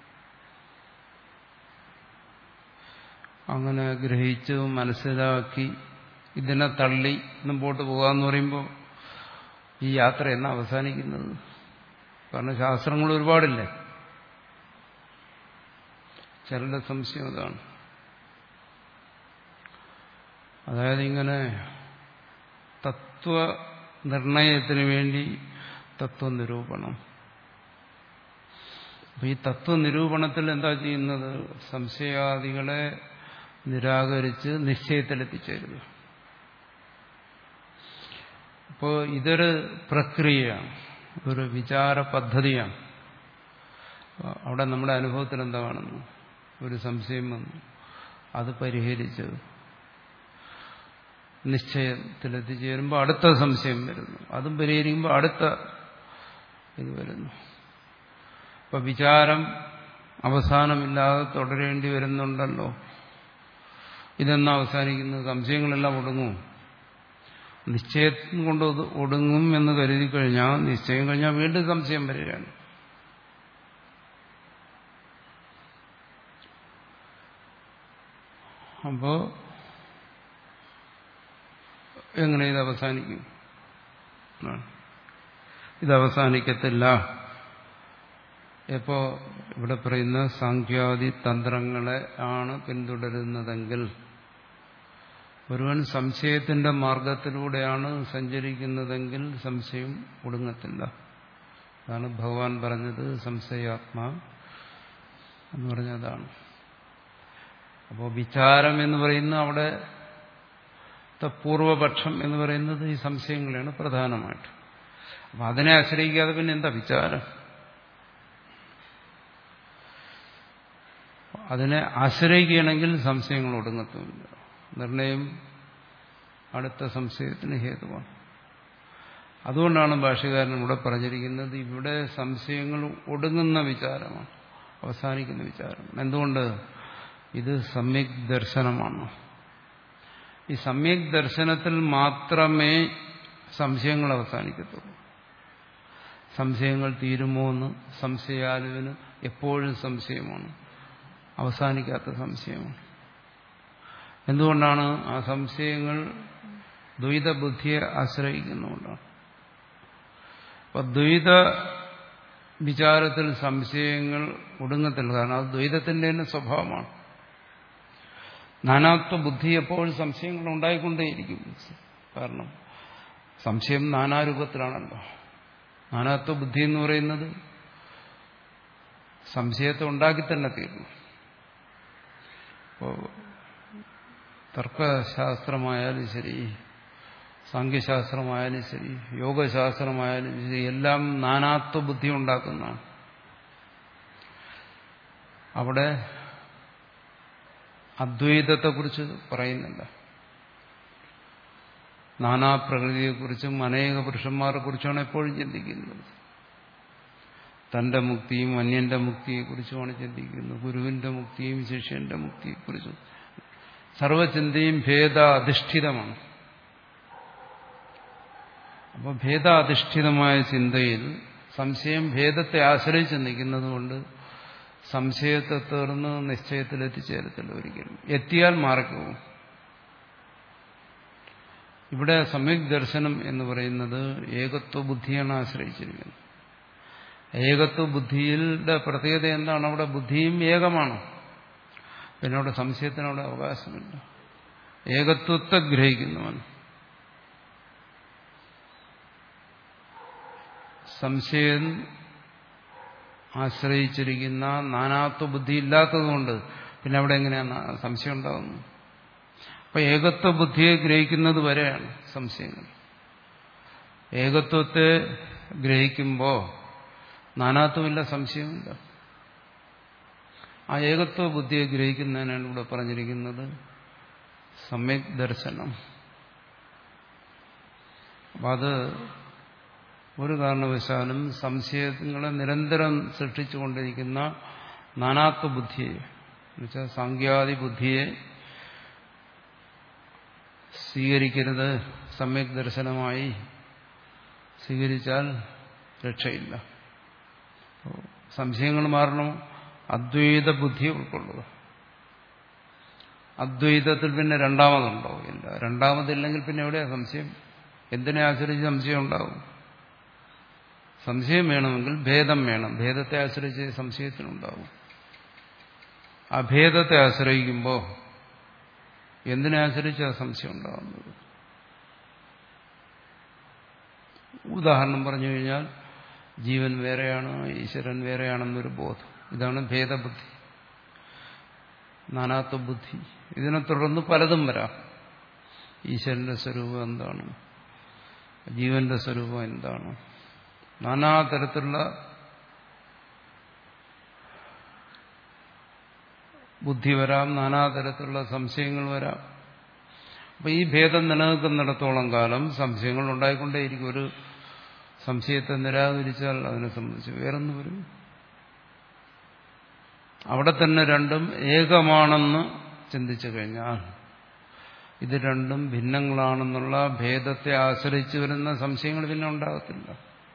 അങ്ങനെ ഗ്രഹിച്ച് മനസ്സിലാക്കി ഇതിനെ തള്ളി മുമ്പോട്ട് പോകാമെന്ന് പറയുമ്പോൾ ഈ യാത്ര എന്നാ അവസാനിക്കുന്നത്? കാരണം ശാസ്ത്രങ്ങൾ ഒരുപാടില്ലേ. ചിലരുടെ സംശയം അതാണ്. അതായത് ഇങ്ങനെ തത്വനിർണയത്തിന് വേണ്ടി തത്വനിരൂപണം. അപ്പൊ ഈ തത്വനിരൂപണത്തിൽ എന്താ ചെയ്യുന്നത്? സംശയാദികളെ നിരാകരിച്ച് നിശ്ചയത്തിലെത്തിച്ചേരുക. അപ്പോൾ ഇതൊരു പ്രക്രിയയാണ്, ഒരു വിചാര പദ്ധതിയാണ്. അവിടെ നമ്മുടെ അനുഭവത്തിൽ എന്താ കാണുന്നു? ഒരു സംശയം വന്നു, അത് പരിഹരിച്ച് നിശ്ചയത്തിലെത്തിച്ചേരുമ്പോൾ അടുത്ത സംശയം വരുന്നു, അതും പരിഹരിക്കുമ്പോൾ അടുത്ത ഇത് വരുന്നു. അപ്പൊ വിചാരം അവസാനമില്ലാതെ തുടരേണ്ടി വരുന്നുണ്ടല്ലോ. ഇതെന്നാ അവസാനിക്കുന്നത്? സംശയങ്ങളെല്ലാം ഒടുങ്ങും. നിശ്ചയം കൊണ്ട് ഒടുങ്ങും എന്ന് കരുതി കഴിഞ്ഞാൽ നിശ്ചയം കഴിഞ്ഞാൽ വീണ്ടും സംശയം വരികയാണ്. അപ്പോ എങ്ങനെ ഇത് അവസാനിക്കും? ഇത് അവസാനിക്കത്തില്ല. എപ്പോ ഇവിടെ പറയുന്ന സാങ്ഖ്യാദി തന്ത്രങ്ങളെ ആണ് പിന്തുടരുന്നതെങ്കിൽ ഒരുവൻ സംശയത്തിന്റെ മാർഗത്തിലൂടെയാണ് സഞ്ചരിക്കുന്നതെങ്കിൽ സംശയം ഒടുങ്ങത്തില്ല. അതാണ് ഭഗവാൻ പറഞ്ഞത് സംശയാത്മാ എന്ന് പറഞ്ഞതാണ്. അപ്പോൾ വിചാരം എന്ന് പറയുന്ന അവിടെ പൂർവപക്ഷം എന്ന് പറയുന്നത് ഈ സംശയങ്ങളാണ് പ്രധാനമായിട്ട്. അപ്പം അതിനെ ആശ്രയിക്കാതെ പിന്നെ എന്താ വിചാരം? അതിനെ ആശ്രയിക്കുകയാണെങ്കിൽ സംശയങ്ങൾ ഒടുങ്ങത്തുമില്ല. നിർണയം അടുത്ത സംശയത്തിന് ഹേതുവാണ്. അതുകൊണ്ടാണ് ഭാഷ്യകാരൻ ഇവിടെ പറഞ്ഞിരിക്കുന്നത് ഇവിടെ സംശയങ്ങൾ ഒടുങ്ങുന്ന വിചാരമാണ്, അവസാനിക്കുന്ന വിചാരമാണ്. എന്തുകൊണ്ട്? ഇത് സമ്യക് ദർശനമാണ്. ഈ സമ്യക് ദർശനത്തിൽ മാത്രമേ സംശയങ്ങൾ അവസാനിക്കത്തുള്ളൂ. സംശയങ്ങൾ തീരുമോ എന്ന് സംശയാലുവിന് എപ്പോഴും സംശയമാണ്, അവസാനിക്കാത്ത സംശയമാണ്. എന്തുകൊണ്ടാണ്? ആ സംശയങ്ങൾ ദ്വൈത ബുദ്ധിയെ ആശ്രയിക്കുന്നുകൊണ്ടാണ്. അപ്പൊ ദ്വൈത വിചാരത്തിൽ സംശയങ്ങൾ ഒടുങ്ങത്തില്ല. കാരണം അത് ദ്വൈതത്തിന്റെ തന്നെ സ്വഭാവമാണ്. നാനാത്വ ബുദ്ധി എപ്പോഴും സംശയങ്ങൾ ഉണ്ടായിക്കൊണ്ടേയിരിക്കും. കാരണം സംശയം നാനാരൂപത്തിലാണല്ലോ. നാനാത്വ ബുദ്ധി എന്ന് പറയുന്നത് സംശയത്തെ ഉണ്ടാക്കി തന്നെ തീർന്നു. അപ്പോൾ തർക്കശാസ്ത്രമായാലും ശരി, സാങ്ഖ്യശാസ്ത്രമായാലും ശരി, യോഗശാസ്ത്രമായാലും ശരി, എല്ലാം നാനാത്വ ബുദ്ധി ഉണ്ടാക്കുന്നതാണ്. അവിടെ അദ്വൈതത്തെക്കുറിച്ച് പറയുന്നില്ല. നാനാപ്രകൃതിയെക്കുറിച്ചും അനേക പുരുഷന്മാരെ കുറിച്ചാണ് എപ്പോഴും ചിന്തിക്കുന്നത്. തന്റെ മുക്തിയും അന്യന്റെ മുക്തിയെക്കുറിച്ചുമാണ് ചിന്തിക്കുന്നത്. ഗുരുവിന്റെ മുക്തിയും ശിഷ്യന്റെ മുക്തിയെക്കുറിച്ചും. സർവചിന്തയും ഭേദാധിഷ്ഠിതമാണ്. അപ്പോൾ ഭേദാധിഷ്ഠിതമായ ചിന്തയിൽ സംശയം ഭേദത്തെ ആശ്രയിച്ച് നിൽക്കുന്നതുകൊണ്ട് സംശയത്തെ തീർന്ന് നിശ്ചയത്തിലെത്തിച്ചേരത്തില്ല ഒരിക്കലും. എത്തിയാൽ മാറിപ്പോകും. ഇവിടെ സമ്യക് ദർശനം എന്ന് പറയുന്നത് ഏകത്വ ബുദ്ധിയാണ് ആശ്രയിച്ചിരിക്കുന്നത്. ഏകത്വ ബുദ്ധിയുടെ പ്രത്യേകത എന്താണ്? അവിടെ ബുദ്ധിയും ഏകമാണ്. പിന്നെ അവിടെ സംശയത്തിനവിടെ അവകാശമില്ല. ഏകത്വത്തെ ഗ്രഹിക്കുന്നവൻ സംശയം ആശ്രയിച്ചിരിക്കുന്ന നാനാത്വ ബുദ്ധി ഇല്ലാത്തതുകൊണ്ട് പിന്നെ അവിടെ എങ്ങനെയാണ് സംശയം ഉണ്ടാകുന്നത്? അപ്പൊ ഏകത്വ ബുദ്ധിയെ ഗ്രഹിക്കുന്നത് വരെയാണ് സംശയങ്ങൾ. ഏകത്വത്തെ ഗ്രഹിക്കുമ്പോൾ നാനാത്വമില്ല, സംശയമില്ല. ആ ഏകത്വ ബുദ്ധിയെ ഗ്രഹിക്കുന്നതിനാണ് ഇവിടെ പറഞ്ഞിരിക്കുന്നത് സമ്യക് ദർശനം. അപ്പം അത് ഒരു കാരണവശാലും സംശയങ്ങളെ നിരന്തരം സൃഷ്ടിച്ചുകൊണ്ടിരിക്കുന്ന നാനാത്വ ബുദ്ധിയെ, എന്നുവെച്ചാൽ സാങ്ക്യാദി ബുദ്ധിയെ സ്വീകരിക്കരുത്. സമ്യക് ദർശനമായി സ്വീകരിച്ചാൽ രക്ഷയില്ല. സംശയങ്ങൾ മാറണം, അദ്വൈത ബുദ്ധി ഉൾക്കൊള്ളുക. അദ്വൈതത്തിൽ പിന്നെ രണ്ടാമതുണ്ടോ? ഇല്ല. രണ്ടാമതില്ലെങ്കിൽ പിന്നെ എവിടെയാ സംശയം? എന്തിനെ ആശ്രയിച്ച് സംശയം ഉണ്ടാവും? സംശയം വേണമെങ്കിൽ ഭേദം വേണം. ഭേദത്തെ ആശ്രയിച്ച് സംശയത്തിനുണ്ടാവും. അഭേദത്തെ ആശ്രയിക്കുമ്പോൾ എന്തിനെ ആശ്രയിച്ചാണ് സംശയം ഉണ്ടാകുന്നത്? ഉദാഹരണം പറഞ്ഞു കഴിഞ്ഞാൽ ജീവൻ വേറെയാണ്, ഈശ്വരൻ വേറെയാണെന്നൊരു ബോധം. ഇതാണ് ഭേദബുദ്ധി, നാനാത്വ ബുദ്ധി. ഇതിനെ തുടർന്ന് പലതും വരാം. ഈശ്വരന്റെ സ്വരൂപം എന്താണ്? ജീവന്റെ സ്വരൂപം എന്താണ്? നാനാതരത്തിലുള്ള ബുദ്ധി വരാം, നാനാതരത്തിലുള്ള സംശയങ്ങൾ വരാം. അപ്പൊ ഈ ഭേദം നിലനിൽക്കുന്നിടത്തോളം കാലം സംശയങ്ങൾ ഉണ്ടായിക്കൊണ്ടേയിരിക്കും. ഒരു സംശയത്തെ നിരാകരിച്ചാൽ അതിനെ സംബന്ധിച്ച് വേറൊന്നു വരും. അവിടെ തന്നെ രണ്ടും ഏകമാണെന്ന് ചിന്തിച്ചു കഴിഞ്ഞാൽ ഇത് രണ്ടും ഭിന്നങ്ങളാണെന്നുള്ള ഭേദത്തെ ആശ്രയിച്ചു വരുന്ന സംശയങ്ങൾ പിന്നെ ഉണ്ടാകത്തില്ല.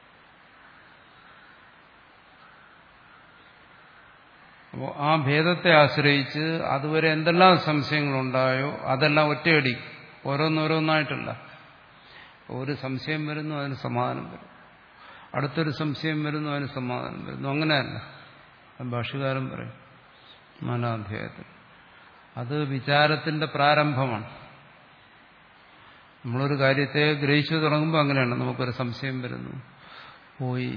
അപ്പോൾ ആ ഭേദത്തെ ആശ്രയിച്ച് അതുവരെ എന്തെല്ലാം സംശയങ്ങളുണ്ടായോ അതെല്ലാം ഒറ്റയടി, ഓരോന്നോരോന്നായിട്ടല്ല. ഒരു സംശയം വരുന്നു, അതിന് സമാധാനം വരും. അടുത്തൊരു സംശയം വരുന്നു, അതിന് സമാധാനം വരുന്നു. അങ്ങനെയല്ല. ഭാഷ്യകാരൻ പറയും നാലാം അധ്യായത്തിൽ, അത് വിചാരത്തിന്റെ പ്രാരംഭമാണ്. നമ്മളൊരു കാര്യത്തെ ഗ്രഹിച്ചു തുടങ്ങുമ്പോൾ അങ്ങനെയാണ്. നമുക്കൊരു സംശയം വരുന്നു, പോയി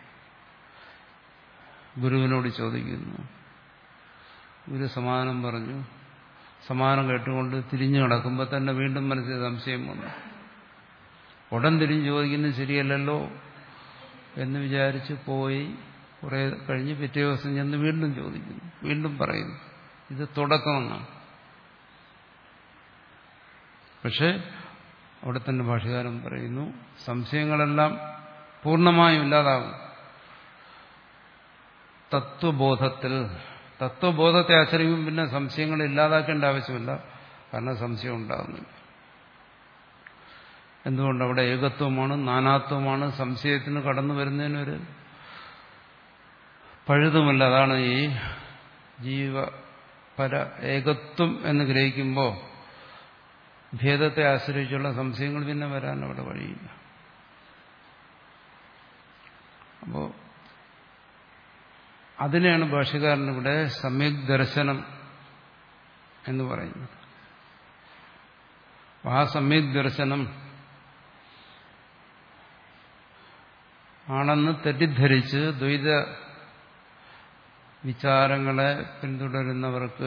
ഗുരുവിനോട് ചോദിക്കുന്നു, ഗുരു സമാധാനം പറഞ്ഞു. സമാധാനം കേട്ടുകൊണ്ട് തിരിഞ്ഞു നടക്കുമ്പോൾ തന്നെ വീണ്ടും മനസ്സിൽ സംശയം വന്നു. ഉടൻ തിരിഞ്ഞു ചോദിക്കുന്നത് ശരിയല്ലല്ലോ എന്ന് വിചാരിച്ച് പോയി കുറെ കഴിഞ്ഞ് പിറ്റേ ദിവസം ചെന്ന് വീണ്ടും ചോദിക്കുന്നു, വീണ്ടും പറയുന്നു. ഇത് തുടക്കമെന്നാണ്. പക്ഷെ അവിടെ തന്നെ ഭാഷ്യകാരൻ പറയുന്നു, സംശയങ്ങളെല്ലാം പൂർണ്ണമായും ഇല്ലാതാകും തത്വബോധത്തിൽ. തത്വബോധത്തെ ആശ്രയിക്കും. പിന്നെ സംശയങ്ങൾ ഇല്ലാതാക്കേണ്ട ആവശ്യമില്ല, കാരണം സംശയം ഉണ്ടാകുന്നില്ല. എന്തുകൊണ്ട്? അവിടെ ഏകത്വമാണ്, നാനാത്വമാണ്. സംശയത്തിന് കടന്നു വരുന്നതിനൊരു പഴുതുമില്ല. അതാണ് ഈ ജീവപര ഏകത്വം എന്ന് ഗ്രഹിക്കുമ്പോൾ ഭേദത്തെ ആശ്രയിച്ചുള്ള സംശയങ്ങൾ പിന്നെ വരാൻ അവിടെ വഴിയില്ല. അപ്പോൾ അതിനെയാണ് ഭാഷ്യകാരൻ ഇവിടെ സമ്യക് ദർശനം എന്ന് പറയുന്നത്. ആ സമ്യക് ദർശനം ആണെന്ന് തെറ്റിദ്ധരിച്ച് ദ്വൈത വിചാരങ്ങളെ പിന്തുടരുന്നവർക്ക്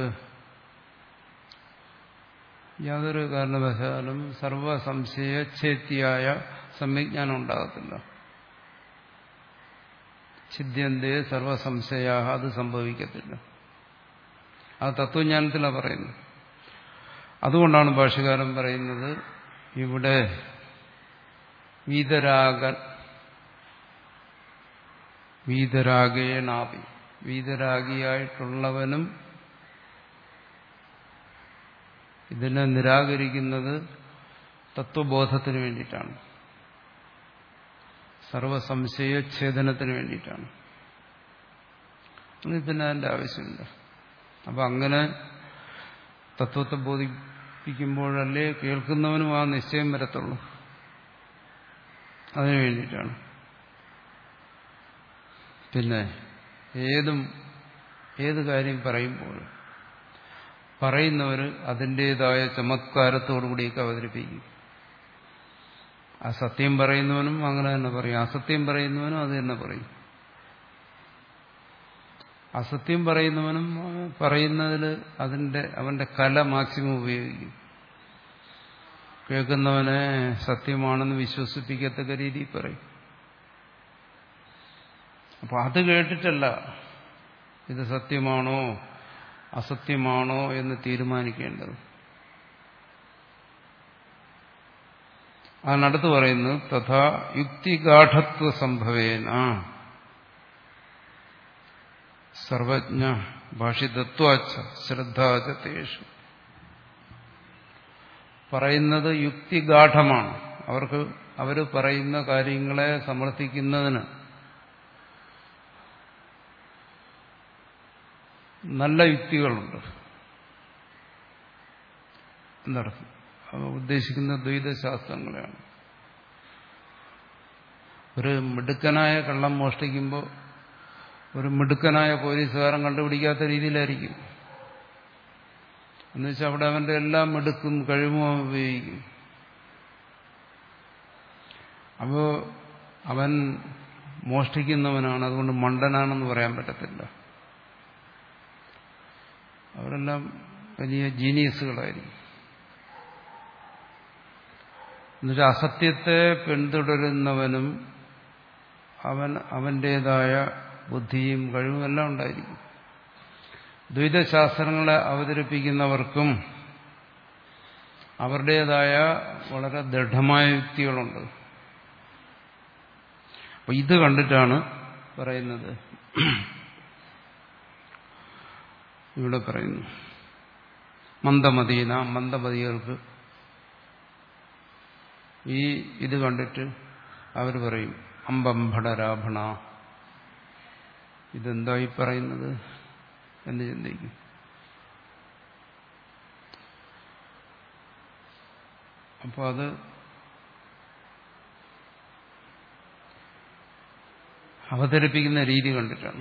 യാതൊരു കാരണവശാലും സർവസംശയച്ഛേദ്യായ സമ്യജ്ഞാനം ഉണ്ടാകത്തില്ല. ഛിദ്യന്തേ സർവസംശയ, അത് സംഭവിക്കത്തില്ല. അത് തത്വജ്ഞാനത്തിലാണ് പറയുന്നത്. അതുകൊണ്ടാണ് ഭാഷ്യകാരൻ പറയുന്നത് ഇവിടെ വീതരാഗൻ വീതരാഗേണാപി, വീതരാഗിയായിട്ടുള്ളവനും ഇതിനെ നിരാകരിക്കുന്നത് തത്വബോധത്തിന് വേണ്ടിയിട്ടാണ്, സർവസംശയച്ഛേദനത്തിന് വേണ്ടിയിട്ടാണ്. പിന്നെ അതിൻ്റെ ആവശ്യമില്ല. അപ്പം അങ്ങനെ തത്വത്തെ ബോധി വിശ്വസിപ്പിക്കുമ്പോഴല്ലേ കേൾക്കുന്നവനും ആ നിശ്ചയം വരത്തുള്ളൂ. അതിനു വേണ്ടിയിട്ടാണ്. പിന്നെ ഏതും ഏത് കാര്യം പറയുമ്പോഴും പറയുന്നവർ അതിൻ്റെതായ ചമത്കാരത്തോടുകൂടിയൊക്കെ അവതരിപ്പിക്കും. ആ സത്യം പറയുന്നവനും അങ്ങനെ തന്നെ പറയും, അസത്യം പറയുന്നവനും അത് തന്നെ പറയും. അസത്യം പറയുന്നവനും പറയുന്നതിൽ അതിൻ്റെ അവന്റെ കല മാക്സിമം ഉപയോഗിക്കും. കേൾക്കുന്നവനെ സത്യമാണെന്ന് വിശ്വസിപ്പിക്കത്തക്ക രീതിയിൽ പറയും. അപ്പൊ അത് കേട്ടിട്ടല്ല ഇത് സത്യമാണോ അസത്യമാണോ എന്ന് തീരുമാനിക്കേണ്ടത്. അതിനടുത്ത് പറയുന്നത് തഥാ യുക്തിഗാഠത്വ സംഭവേന സർവജ്ഞ ഭാഷിതത്വാച്ച ശ്രദ്ധാചതേഷു. പറയുന്നത് യുക്തിഗാഠമാണ്. അവർക്ക് അവർ പറയുന്ന കാര്യങ്ങളെ സമർത്ഥിക്കുന്നതിന് നല്ല യുക്തികളുണ്ട്. എന്നർത്ഥം ഉദ്ദേശിക്കുന്ന ദ്വൈതശാസ്ത്രങ്ങളെയാണ്. ഒരു മിടുക്കനായ കള്ളം മോഷ്ടിക്കുമ്പോൾ ഒരു മിടുക്കനായ പോലീസുകാരൻ കണ്ടുപിടിക്കാത്ത രീതിയിലായിരിക്കും. എന്നുവെച്ചാൽ അവിടെ അവന്റെ എല്ലാം മിടുക്കും കഴിവും അവൻ ഉപയോഗിക്കും. അപ്പോ അവൻ മോഷ്ടിക്കുന്നവനാണ്, അതുകൊണ്ട് മണ്ടനാണെന്ന് പറയാൻ പറ്റത്തില്ല. അവരെല്ലാം വലിയ ജീനിയസുകളായിരിക്കും. എന്നുവെച്ചാൽ അസത്യത്തെ പിന്തുടരുന്നവനും അവൻ അവന്റേതായ ബുദ്ധിയും കഴിവും എല്ലാം ഉണ്ടായിരിക്കും. ദ്വൈതശാസ്ത്രങ്ങളെ അവതരിപ്പിക്കുന്നവർക്കും അവരുടേതായ വളരെ ദൃഢമായ യുക്തികളുണ്ട്. അപ്പൊ ഇത് കണ്ടിട്ടാണ് പറയുന്നത്. ഇവിടെ പറയുന്നു മന്ദമതീന മന്ദമതികൾക്ക് ഈ ഇത് കണ്ടിട്ട് അവർ പറയും അമ്പംഭടരാഭണ, ഇതെന്തായി പറയുന്നത് എന്ന് ചിന്തിക്കും. അപ്പോൾ അത് അവതരിപ്പിക്കുന്ന രീതി കണ്ടിട്ടാണ്.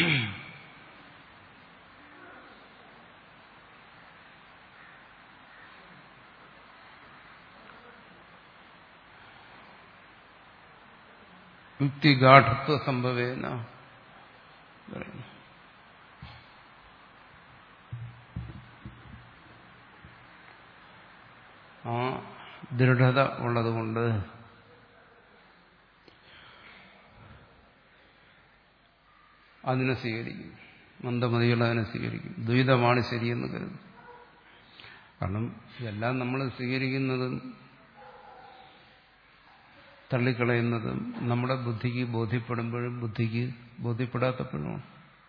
യുക്തിഗാഠത്വ സംഭവേന പറയുന്നു. ആ ദൃഢത ഉള്ളതുകൊണ്ട് അതിനെ സ്വീകരിക്കും. മന്ദമതികൾ അതിനെ സ്വീകരിക്കും. ദ്വൈതമാണ് ശരിയെന്ന് കരുതും. കാരണം ഇതെല്ലാം നമ്മൾ സ്വീകരിക്കുന്നതും തള്ളിക്കളയുന്നതും നമ്മുടെ ബുദ്ധിക്ക് ബോധ്യപ്പെടുമ്പോഴും ബുദ്ധിക്ക് ബോധ്യപ്പെടാത്തപ്പോഴുമാണ്.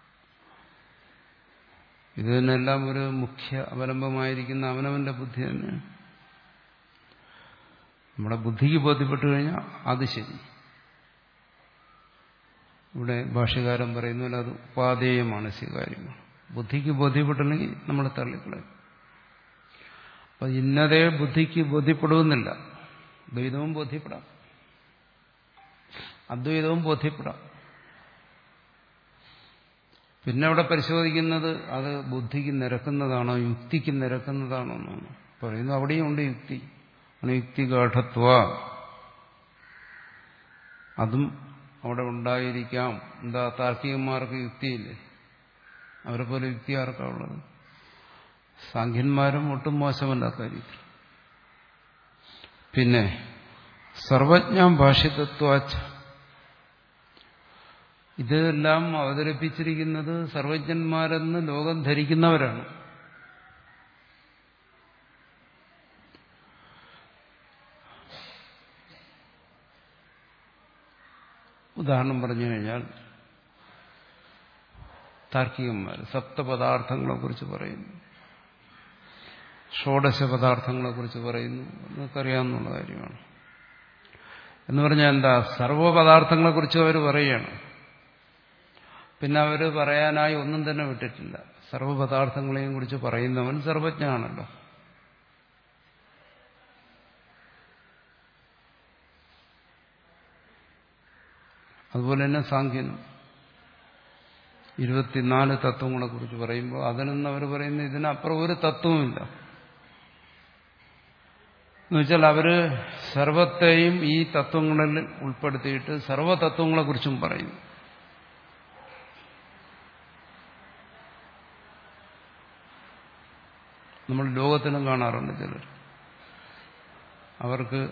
ഇതിനെല്ലാം ഒരു മുഖ്യ അവലംബമായിരിക്കുന്ന അവനവന്റെ ബുദ്ധി തന്നെയാണ്. നമ്മുടെ ബുദ്ധിക്ക് ബോധ്യപ്പെട്ടു കഴിഞ്ഞാൽ അത് ശരി. ഇവിടെ ഭാഷ്യകാരൻ പറയുന്നതിൽ അത് ഉപാദേയമാണ്, സ്വീകാര്യമാണ്. ബുദ്ധിക്ക് ബോധ്യപ്പെട്ടില്ലെങ്കിൽ നമ്മൾ തള്ളിക്കളയും. അപ്പൊ ഇന്നതേ ബുദ്ധിക്ക് ബോധ്യപ്പെടുന്നില്ല. ദ്വൈതവും ബോധ്യപ്പെടാം, അദ്വൈതവും ബോധ്യപ്പെടാം. പിന്നെ അവിടെ പരിശോധിക്കുന്നത് അത് ബുദ്ധിക്ക് നിരക്കുന്നതാണോ യുക്തിക്ക് നിരക്കുന്നതാണോ എന്നാണ് പറയുന്നത്. അവിടെയും ഉണ്ട് യുക്തി. യുക്തിഗാഠത്വ അതും അവിടെ ഉണ്ടായിരിക്കാം. എന്താ, താർക്കികന്മാർക്ക് യുക്തിയില്ലേ? അവരെ പോലെ യുക്തി ആർക്കാണുള്ളത്? സാഖ്യന്മാരും ഒട്ടും മോശമല്ല കാര്യത്തിൽ. പിന്നെ സർവജ്ഞാം ഭാഷ്യതത്വാച്ച, ഇതെല്ലാം അവതരിപ്പിച്ചിരിക്കുന്നത് സർവജ്ഞന്മാരെന്ന് ലോകം ധരിക്കുന്നവരാണ്. ഉദാഹരണം പറഞ്ഞു കഴിഞ്ഞാൽ താർക്കികന്മാർ സപ്തപദാർത്ഥങ്ങളെ കുറിച്ച് പറയുന്നു, ഷോഡശ പദാർത്ഥങ്ങളെ കുറിച്ച് പറയുന്നു. നമുക്കറിയാവുന്ന കാര്യമാണ്. എന്ന് പറഞ്ഞാൽ എന്താ, സർവ്വപദാർത്ഥങ്ങളെ കുറിച്ച് അവർ പറയുകയാണ്. പിന്നെ അവർ പറയാനായി ഒന്നും തന്നെ വിട്ടിട്ടില്ല. സർവ്വപദാർത്ഥങ്ങളെയും കുറിച്ച് പറയുന്നവൻ സർവജ്ഞനാണല്ലോ. അതുപോലെ തന്നെ സാഖ്യനും ഇരുപത്തിനാല് തത്വങ്ങളെ കുറിച്ച് പറയുമ്പോൾ അതിനൊന്നും അവർ പറയുന്നത് ഇതിനപ്പുറം ഒരു തത്വമില്ല. എന്നുവെച്ചാൽ അവര് സർവത്തെയും ഈ തത്വങ്ങളിൽ ഉൾപ്പെടുത്തിയിട്ട് സർവ്വതത്വങ്ങളെ കുറിച്ചും പറയുന്നു. നമ്മൾ ലോകത്തിലും കാണാറുണ്ട് ചിലർ. അവർക്ക്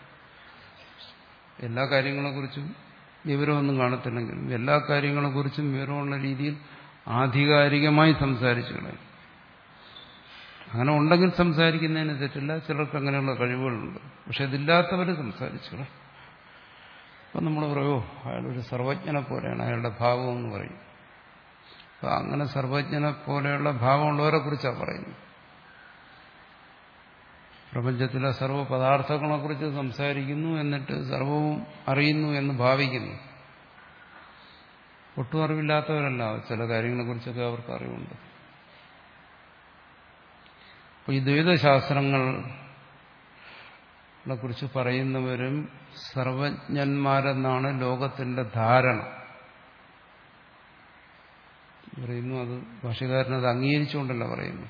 എല്ലാ കാര്യങ്ങളെക്കുറിച്ചും വിവരമൊന്നും കാണത്തില്ലെങ്കിലും എല്ലാ കാര്യങ്ങളെക്കുറിച്ചും വിവരമുള്ള രീതിയിൽ ആധികാരികമായി സംസാരിച്ചു കളയും. അങ്ങനെ ഉണ്ടെങ്കിൽ സംസാരിക്കുന്നതിന് തെറ്റില്ല. ചിലർക്ക് അങ്ങനെയുള്ള കഴിവുകളുണ്ട്. പക്ഷെ ഇതില്ലാത്തവർ സംസാരിച്ചു കളയും. അപ്പം നമ്മൾ പറയുമോ അയാളൊരു സർവജ്ഞനെ പോലെയാണ്, അയാളുടെ ഭാവം എന്ന് പറയും. അപ്പം അങ്ങനെ സർവജ്ഞനെ പോലെയുള്ള ഭാവമുള്ളവരെ കുറിച്ചാണ് പറയുന്നത്. പ്രപഞ്ചത്തിലെ സർവ്വ പദാർത്ഥങ്ങളെക്കുറിച്ച് സംസാരിക്കുന്നു, എന്നിട്ട് സർവവും അറിയുന്നു എന്ന് ഭാവിക്കുന്നു. ഒട്ടും അറിവില്ലാത്തവരല്ല. ചില കാര്യങ്ങളെക്കുറിച്ചൊക്കെ അവർക്ക് അറിവുണ്ട്. അപ്പോൾ ഈ ദ്വൈതശാസ്ത്രങ്ങളെ കുറിച്ച് പറയുന്നവരും സർവജ്ഞന്മാരെന്നാണ് ലോകത്തിന്റെ ധാരണ. പറയുന്നു അത് ഭാഷ്യകാരനത് അംഗീകരിച്ചുകൊണ്ടല്ല പറയുന്നു.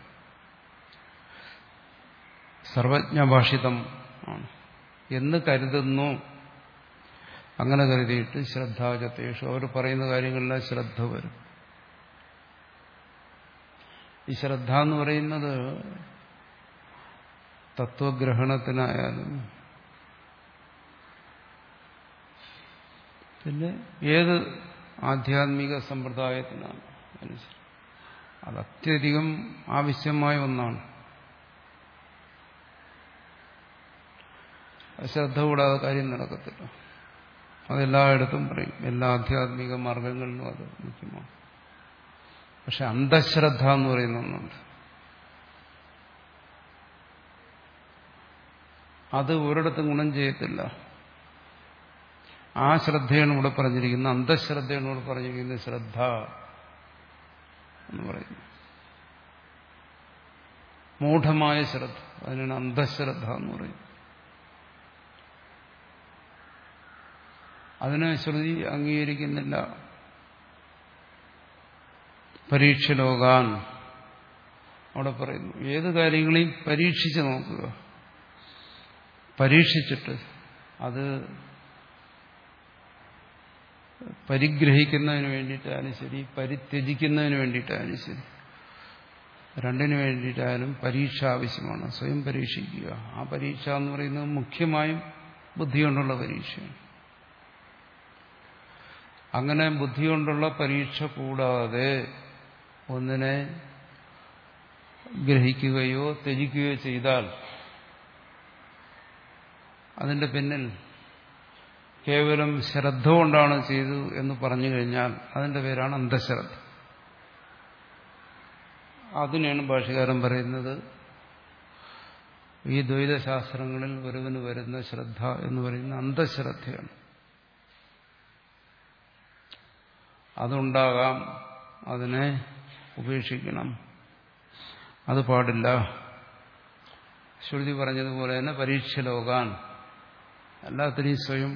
സർവജ്ഞഭാഷിതം ആണ് എന്ന് കരുതുന്നു. അങ്ങനെ കരുതിയിട്ട് ശ്രദ്ധാജത്തേഷു അവർ പറയുന്ന കാര്യങ്ങളിലെല്ലാം ശ്രദ്ധ വരും. ഈ ശ്രദ്ധ എന്ന് പറയുന്നത് തത്വഗ്രഹണത്തിനായാലും പിന്നെ ഏത് ആധ്യാത്മിക സമ്പ്രദായത്തിനാണ് അത് അത്യധികം ആവശ്യമായ ഒന്നാണ്. ശ്രദ്ധ കൂടാതെ കാര്യം നടക്കത്തില്ല. അതെല്ലായിടത്തും പറയും. എല്ലാ ആധ്യാത്മിക മാർഗങ്ങളിലും അത് മുഖ്യമാണ്. പക്ഷെ അന്ധശ്രദ്ധ എന്ന് പറയുന്ന ഒന്നുണ്ട്. അത് ഒരിടത്തും ഗുണം ചെയ്യത്തില്ല. ആ ശ്രദ്ധയാണ് ഇവിടെ പറഞ്ഞിരിക്കുന്നത്. അന്ധശ്രദ്ധയാണ് ഇവിടെ പറഞ്ഞിരിക്കുന്നത്. ശ്രദ്ധ എന്ന് പറയുന്നു മൂഢമായ ശ്രദ്ധ. അതിനാണ് അന്ധശ്രദ്ധ എന്ന് പറയുന്നത്. അതിനെ ശ്രുതി അംഗീകരിക്കുന്നില്ല. പരീക്ഷലോകാൻ അവിടെ പറയുന്നു. ഏത് കാര്യങ്ങളെയും പരീക്ഷിച്ച് നോക്കുക. പരീക്ഷിച്ചിട്ട് അത് പരിഗ്രഹിക്കുന്നതിന് വേണ്ടിയിട്ടായാലും ശരി, പരിത്യജിക്കുന്നതിന് വേണ്ടിയിട്ടായാലും ശരി, രണ്ടിനു വേണ്ടിയിട്ടായാലും പരീക്ഷ ആവശ്യമാണ്. സ്വയം പരീക്ഷിക്കുക. ആ പരീക്ഷ എന്ന് പറയുന്നത് മുഖ്യമായും ബുദ്ധി കൊണ്ടുള്ള പരീക്ഷയാണ്. അങ്ങനെ ബുദ്ധി കൊണ്ടുള്ള പരീക്ഷ കൂടാതെ ഒന്നിനെ ഗ്രഹിക്കുകയോ ത്യജിക്കുകയോ ചെയ്താൽ അതിന്റെ പിന്നിൽ കേവലം ശ്രദ്ധ കൊണ്ടാണ് ചെയ്തു എന്ന് പറഞ്ഞു കഴിഞ്ഞാൽ അതിന്റെ പേരാണ് അന്ധശ്രദ്ധ. അതിനെയാണ് ഭാഷ്യകാരൻ പറയുന്നത് ഈ ദ്വൈതശാസ്ത്രങ്ങളിൽ ഒരുവന് വരുന്ന ശ്രദ്ധ എന്ന് പറയുന്ന അന്ധശ്രദ്ധയാണ്. അതുണ്ടാകാം, അതിനെ ഉപേക്ഷിക്കണം, അത് പാടില്ല. ശ്രുതി പറഞ്ഞതുപോലെ തന്നെ പരീക്ഷലോകാൻ എല്ലാത്തിനെയും സ്വയം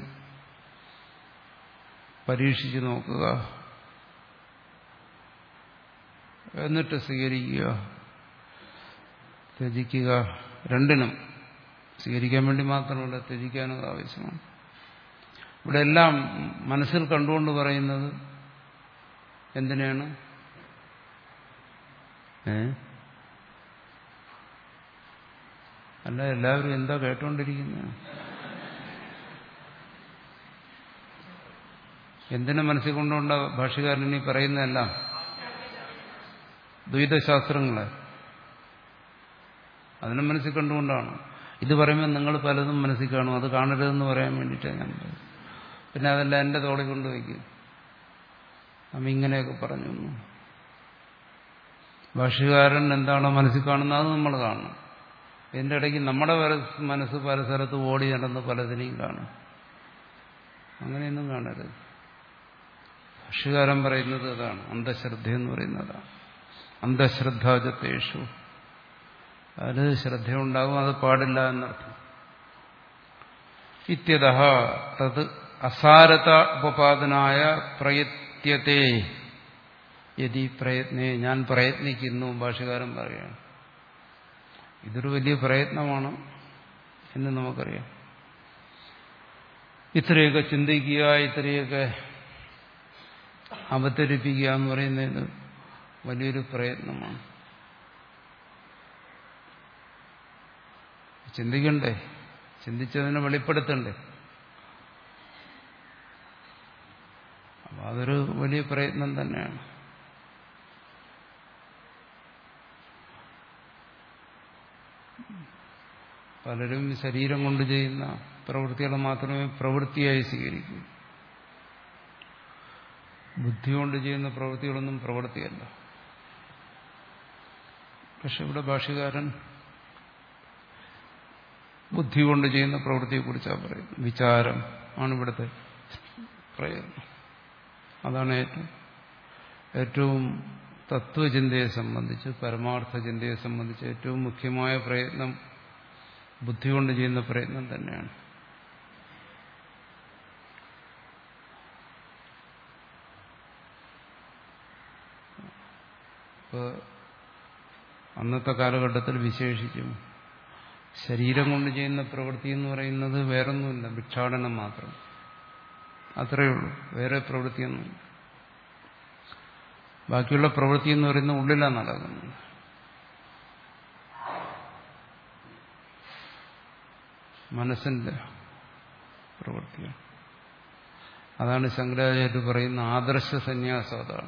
പരീക്ഷിച്ചു നോക്കുക, എന്നിട്ട് സ്വീകരിക്കുക, ത്യജിക്കുക. രണ്ടിനും സ്വീകരിക്കാൻ വേണ്ടി മാത്രമല്ല, ത്യജിക്കാനും ആവശ്യമാണ്. ഇവിടെ എല്ലാം മനസ്സിൽ കണ്ടുകൊണ്ട് പറയുന്നത് എന്തിനാണ്? ഏ അല്ല, എല്ലാവരും എന്താ കേട്ടോണ്ടിരിക്കുന്നത്? എന്തിനെ മനസ്സിൽ കൊണ്ടുകൊണ്ട ഭാഷ്യകാരൻ ഈ പറയുന്നതല്ല? ദ്വൈതശാസ്ത്രങ്ങളെ അതിനെ മനസ്സിൽ കണ്ടുകൊണ്ടാണ്. ഇത് പറയുമ്പോൾ നിങ്ങൾ പലതും മനസ്സിൽ കാണും. അത് കാണരുതെന്ന് പറയാൻ വേണ്ടിയിട്ടാണ് ഞാൻ പറയുന്നത്. പിന്നെ അതെല്ലാം എൻ്റെ തോളിൽ കൊണ്ടുവയ്ക്കും. നമ്മ ഇങ്ങനെയൊക്കെ പറഞ്ഞു. ഭാഷ്യകാരൻ എന്താണോ മനസ്സിൽ കാണുന്നത് അത് നമ്മൾ കാണണം. ഇതിൻ്റെ ഇടയ്ക്ക് നമ്മുടെ മനസ്സ് പല സ്ഥലത്ത് ഓടി നടന്ന് പലതിനെയും കാണും. അങ്ങനെയൊന്നും കാണരുത്. ഭാഷ്യകാരൻ പറയുന്നത് അതാണ്. അന്ധശ്രദ്ധ എന്ന് പറയുന്നതാണ്. അന്ധശ്രദ്ധാജത്തേഷു, അതിൽ ശ്രദ്ധയുണ്ടാകും, അത് പാടില്ല എന്നർത്ഥം. ഇത്യതഃ തത് അസാരത ഉപപാദനായ പ്രയത്യത്തെ യതി പ്രയത്നേ ഞാൻ പ്രയത്നിക്കുന്നു ഭാഷ്യകാരൻ പറയുകയാണ്. ഇതൊരു വലിയ പ്രയത്നമാണ് എന്ന് നമുക്കറിയാം. ഇത്രയൊക്കെ ചിന്തിക്കുക, ഇത്രയൊക്കെ അവതരിപ്പിക്കുക എന്ന് പറയുന്നത് വലിയൊരു പ്രയത്നമാണ്. ചിന്തിക്കണ്ടേ, ചിന്തിച്ചതിനെ വെളിപ്പെടുത്തണ്ടേ. അപ്പൊ അതൊരു വലിയ പ്രയത്നം തന്നെയാണ്. പലരും ശരീരം കൊണ്ട് ചെയ്യുന്ന പ്രവൃത്തികൾ മാത്രമേ പ്രവൃത്തിയായി സ്വീകരിക്കൂ. ബുദ്ധി കൊണ്ട് ചെയ്യുന്ന പ്രവൃത്തികളൊന്നും പ്രവൃത്തിയല്ല. പക്ഷെ ഇവിടെ ഭാഷ്യകാരൻ ബുദ്ധി കൊണ്ട് ചെയ്യുന്ന പ്രവൃത്തിയെക്കുറിച്ചാണ് പറയുന്നത്. വിചാരം ആണ് ഇവിടുത്തെ പ്രയത്നം. അതാണ് ഏറ്റവും ഏറ്റവും തത്വചിന്തയെ സംബന്ധിച്ച്, പരമാർത്ഥ ചിന്തയെ സംബന്ധിച്ച് ഏറ്റവും മുഖ്യമായ പ്രയത്നം ബുദ്ധി കൊണ്ട് ചെയ്യുന്ന പ്രയത്നം തന്നെയാണ്. ഇപ്പോൾ അന്നത്തെ കാലഘട്ടത്തിൽ വിശേഷിച്ചും ശരീരം കൊണ്ട് ചെയ്യുന്ന പ്രവൃത്തി എന്ന് പറയുന്നത് വേറൊന്നുമില്ല, ഭിക്ഷാടനം മാത്രം. അത്രയേ ഉള്ളൂ, വേറെ പ്രവൃത്തിയൊന്നുമില്ല. ബാക്കിയുള്ള പ്രവൃത്തി എന്ന് പറയുന്നത് ഉള്ളിലാണ് നടക്കുന്നത്. മനസ്സിന്റെ പ്രവൃത്തിയാണ്. അതാണ് ശങ്കരാചാര്യർ പറയുന്ന ആദർശ സന്യാസം. അതാണ്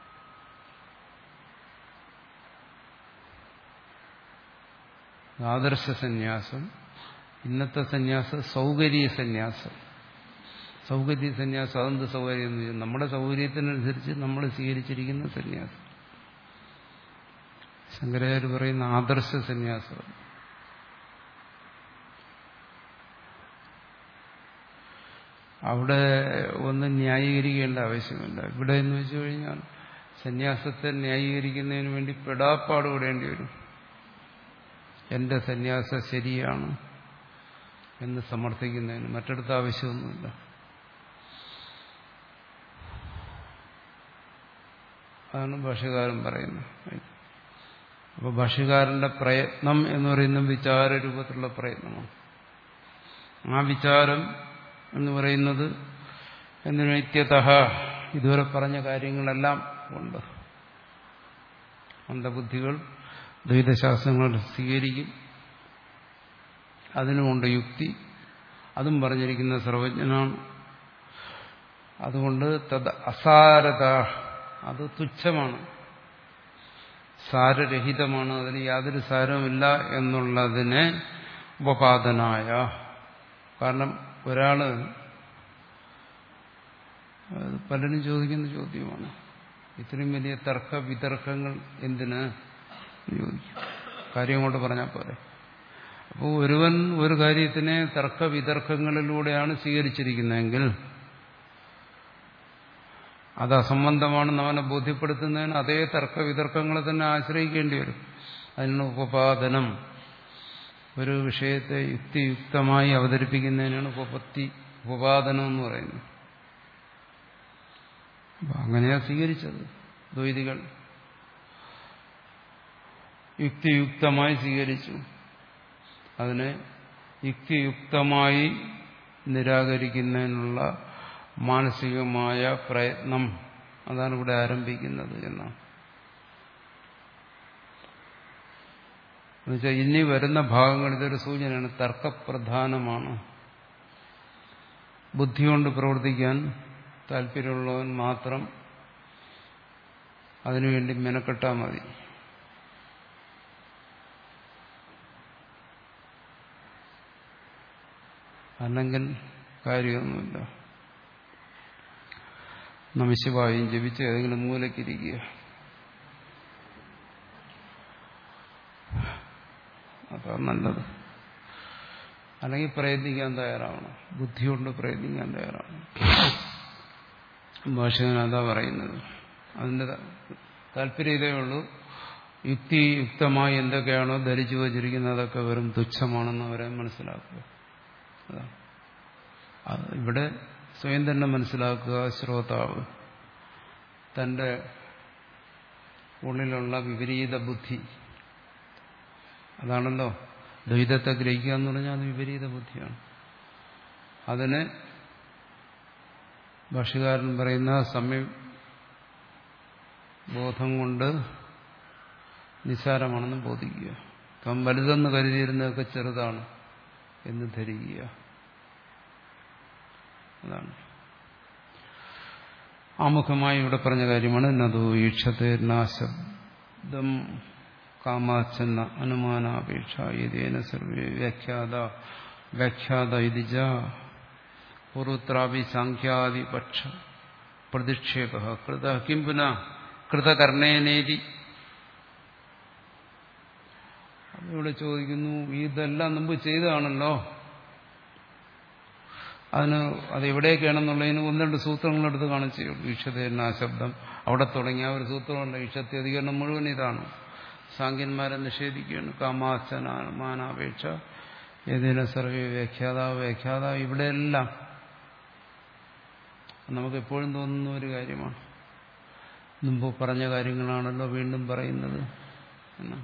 ആദർശ സന്യാസം. ഇന്നത്തെ സന്യാസം സൗകര്യ സന്യാസം. സൗകര്യ സന്യാസം അതെന്ത് സൗകര്യം എന്ന് വെച്ചാൽ നമ്മുടെ സൗകര്യത്തിനനുസരിച്ച് നമ്മൾ സ്വീകരിച്ചിരിക്കുന്ന സന്യാസം. ശങ്കരാചാര്യർ പറയുന്ന ആദർശ സന്യാസം. അവിടെ ഒന്നും ന്യായീകരിക്കേണ്ട ആവശ്യമില്ല. ഇവിടെ എന്ന് വെച്ചു കഴിഞ്ഞാൽ സന്യാസത്തെ ന്യായീകരിക്കുന്നതിന് വേണ്ടി പെടാപ്പാട് വിടേണ്ടി വരും. എന്റെ സന്യാസം ശരിയാണ് എന്ന് സമർത്ഥിക്കുന്നതിന് മറ്റിടത്ത് ആവശ്യമൊന്നുമില്ല. അതാണ് ഭാഷ്യകാരൻ പറയുന്നത്. അപ്പോൾ ഭാഷ്യകാരന്റെ പ്രയത്നം എന്ന് പറയുന്നത് വിചാരരൂപത്തിലുള്ള പ്രയത്നമാണ്. ആ വിചാരം എന്ന് പറയുന്നത് എന്തിനു നിത്യതഃ ഇതുവരെ പറഞ്ഞ കാര്യങ്ങളെല്ലാം ഉണ്ട്. മന്ദബുദ്ധികൾ ദ്വൈതശാസ്ത്രങ്ങൾ സ്വീകരിക്കും, അതിനുമുണ്ട് യുക്തി. അതും പറഞ്ഞിരിക്കുന്ന സർവജ്ഞനാണ്. അതുകൊണ്ട് തത് അസാരത, അത് തുച്ഛമാണ്, സാരരഹിതമാണ്, അതിന് യാതൊരു സാരവുമില്ല എന്നുള്ളതിനെ ഉപപാദനായ. കാരണം ഒരാള് പലരും ചോദിക്കുന്ന ചോദ്യമാണ്, ഇത്രയും വലിയ തർക്ക വിതർക്കങ്ങൾ എന്തിന് ചോദിക്കും. കാര്യം കൊണ്ട് പറഞ്ഞാൽ പോലെ. അപ്പോൾ ഒരുവൻ ഒരു കാര്യത്തിനെ തർക്ക വിതർക്കങ്ങളിലൂടെയാണ് സ്വീകരിച്ചിരിക്കുന്നതെങ്കിൽ അത് അസംബന്ധമാണെന്ന് അവനെ ബോധ്യപ്പെടുത്തുന്നതിന് അതേ തർക്ക വിതർക്കങ്ങളെ തന്നെ ആശ്രയിക്കേണ്ടി വരും. അതിനുള്ള ഉപപാദനം, ഒരു വിഷയത്തെ യുക്തിയുക്തമായി അവതരിപ്പിക്കുന്നതിനാണ് ഉപപത്തി ഉപപാദനം എന്ന് പറയുന്നത്. അങ്ങനെയാ സ്വീകരിച്ചത് ദ്വൈതികൾ. യുക്തിയുക്തമായി സ്വീകരിച്ചു. അതിനെ യുക്തിയുക്തമായി നിരാകരിക്കുന്നതിനുള്ള മാനസികമായ പ്രയത്നം, അതാണ് ഇവിടെ ആരംഭിക്കുന്നത് എന്നാണ്. എന്നുവെച്ചാൽ ഇനി വരുന്ന ഭാഗങ്ങൾ ഇതൊരു സൂചനയാണ്. തർക്കപ്രധാനമാണ്. ബുദ്ധി കൊണ്ട് പ്രവർത്തിക്കാൻ താല്പര്യമുള്ളവൻ മാത്രം അതിനുവേണ്ടി മെനക്കെട്ടാൽ മതി. അല്ലെങ്കിൽ കാര്യമൊന്നുമില്ല. നമശിവായും ജപിച്ച് ഏതെങ്കിലും മൂലക്കിരിക്കുക, അതാണ് നല്ലത്. അല്ലെങ്കിൽ പ്രയത്നിക്കാൻ തയ്യാറാവണം, ബുദ്ധി കൊണ്ട് പ്രയത്നിക്കാൻ തയ്യാറാവണം. ഭാഷകൻ അതാ പറയുന്നത്. അതിന്റെ താല്പര്യം ഇതേ ഉള്ളൂ. യുക്തിയുക്തമായി എന്തൊക്കെയാണോ ധരിച്ചു വച്ചിരിക്കുന്നത് അതൊക്കെ വെറും തുച്ഛമാണെന്ന് അവരെ മനസ്സിലാക്കുക. ഇവിടെ സ്വയം തന്നെ മനസ്സിലാക്കുക. ശ്രോതാവ് തന്റെ ഉള്ളിലുള്ള വിപരീത ബുദ്ധി, അതാണല്ലോ ദ്വൈതത്തെ ഗ്രഹിക്കുക എന്ന് പറഞ്ഞാൽ അത് വിപരീത ബുദ്ധിയാണ്. അതിനെ ഭാഷ്യകാരൻ പറയുന്ന സമ്യം ബോധം കൊണ്ട് നിസ്സാരമാണെന്ന് ബോധിക്കുക. താൻ വലുതെന്ന് കരുതിയിരുന്നതൊക്കെ ചെറുതാണ് എന്ന് ധരിക്കുക. അതാണ് ആമുഖമായി ഇവിടെ പറഞ്ഞ കാര്യമാണ്. നതു ഈക്ഷത്തെ നാശബ്ദം കാമാച്ചന്ന അനുമാനാപേക്ഷ യേന സർവേ വ്യാഖ്യാത വ്യാഖ്യാത ഇതിജ പൂർവത്രാപി സാഖ്യാദിപക്ഷ പ്രതിക്ഷേപ കൃത കിം പുനഃ കൃതകർണേനേതി. ഇവിടെ ചോദിക്കുന്നു, ഇതെല്ലാം മുമ്പ് ചെയ്തതാണല്ലോ, അതിന് അത് എവിടേക്കാണെന്നുള്ളതിന് ഒന്ന് രണ്ട് സൂത്രങ്ങളെടുത്ത് കാണിച്ചു. ഈക്ഷതേന ശബ്ദം അവിടെ തുടങ്ങിയ ഒരു സൂത്രമുണ്ട്. ഈക്ഷത്യധികരണം മുഴുവൻ ഇതാണ്. സാങ്കന്മാരെ നിഷേധിക്കുകയാണ്. കാമാസനാപേക്ഷ ഏതേന സർവേ വ്യാഖ്യാത വ്യാഖ്യാത ഇവിടെയെല്ലാം നമുക്കെപ്പോഴും തോന്നുന്ന ഒരു കാര്യമാണ്. മുമ്പ് പറഞ്ഞ കാര്യങ്ങളാണല്ലോ വീണ്ടും പറയുന്നത് എന്നാണ്.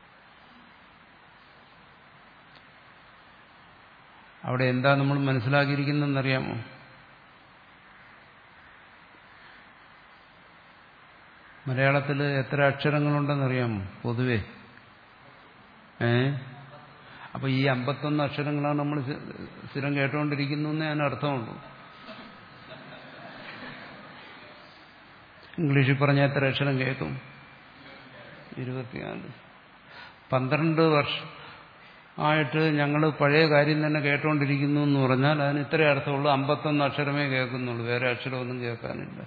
അവിടെ എന്താ നമ്മൾ മനസ്സിലാക്കിയിരിക്കുന്നതെന്നറിയാമോ? മലയാളത്തിൽ എത്ര അക്ഷരങ്ങളുണ്ടെന്നറിയാമോ പൊതുവെ? ഏ അപ്പൊ ഈ അമ്പത്തൊന്ന് അക്ഷരങ്ങളാണ് നമ്മൾ സ്ഥിരം കേട്ടുകൊണ്ടിരിക്കുന്നു എന്നേ അതിന് അർത്ഥമുള്ളൂ. ഇംഗ്ലീഷിൽ പറഞ്ഞാൽ എത്ര അക്ഷരം കേൾക്കും? ഇരുപത്തിനാല്. പന്ത്രണ്ട് വർഷം ആയിട്ട് ഞങ്ങൾ പഴയ കാര്യം തന്നെ കേട്ടുകൊണ്ടിരിക്കുന്നു എന്ന് പറഞ്ഞാൽ അതിന് ഇത്രേ അർത്ഥമുള്ളൂ. അമ്പത്തൊന്ന് അക്ഷരമേ കേൾക്കുന്നുള്ളൂ, വേറെ അക്ഷരമൊന്നും കേൾക്കാനില്ല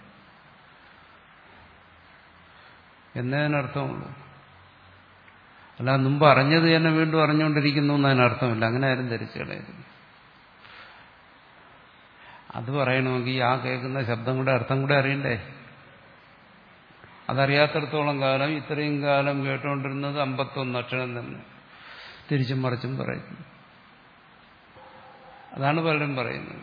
എന്നതിനർത്ഥമുള്ളൂ. അല്ല മുമ്പ് അറിഞ്ഞത് തന്നെ വീണ്ടും അറിഞ്ഞുകൊണ്ടിരിക്കുന്നു എന്നതിനർത്ഥമില്ല. അങ്ങനെ ആരും ധരിച്ചു കളയരുത്. അത് പറയണമെങ്കിൽ ആ കേൾക്കുന്ന ശബ്ദം കൂടെ അർത്ഥം കൂടെ അറിയണ്ടേ? അതറിയാത്തടത്തോളം കാലം ഇത്രയും കാലം കേട്ടുകൊണ്ടിരുന്നത് അമ്പത്തൊന്ന് അക്ഷരം തന്നെ തിരിച്ചും മറിച്ചും പറയുന്നു. അതാണ് പലരും പറയുന്നത്.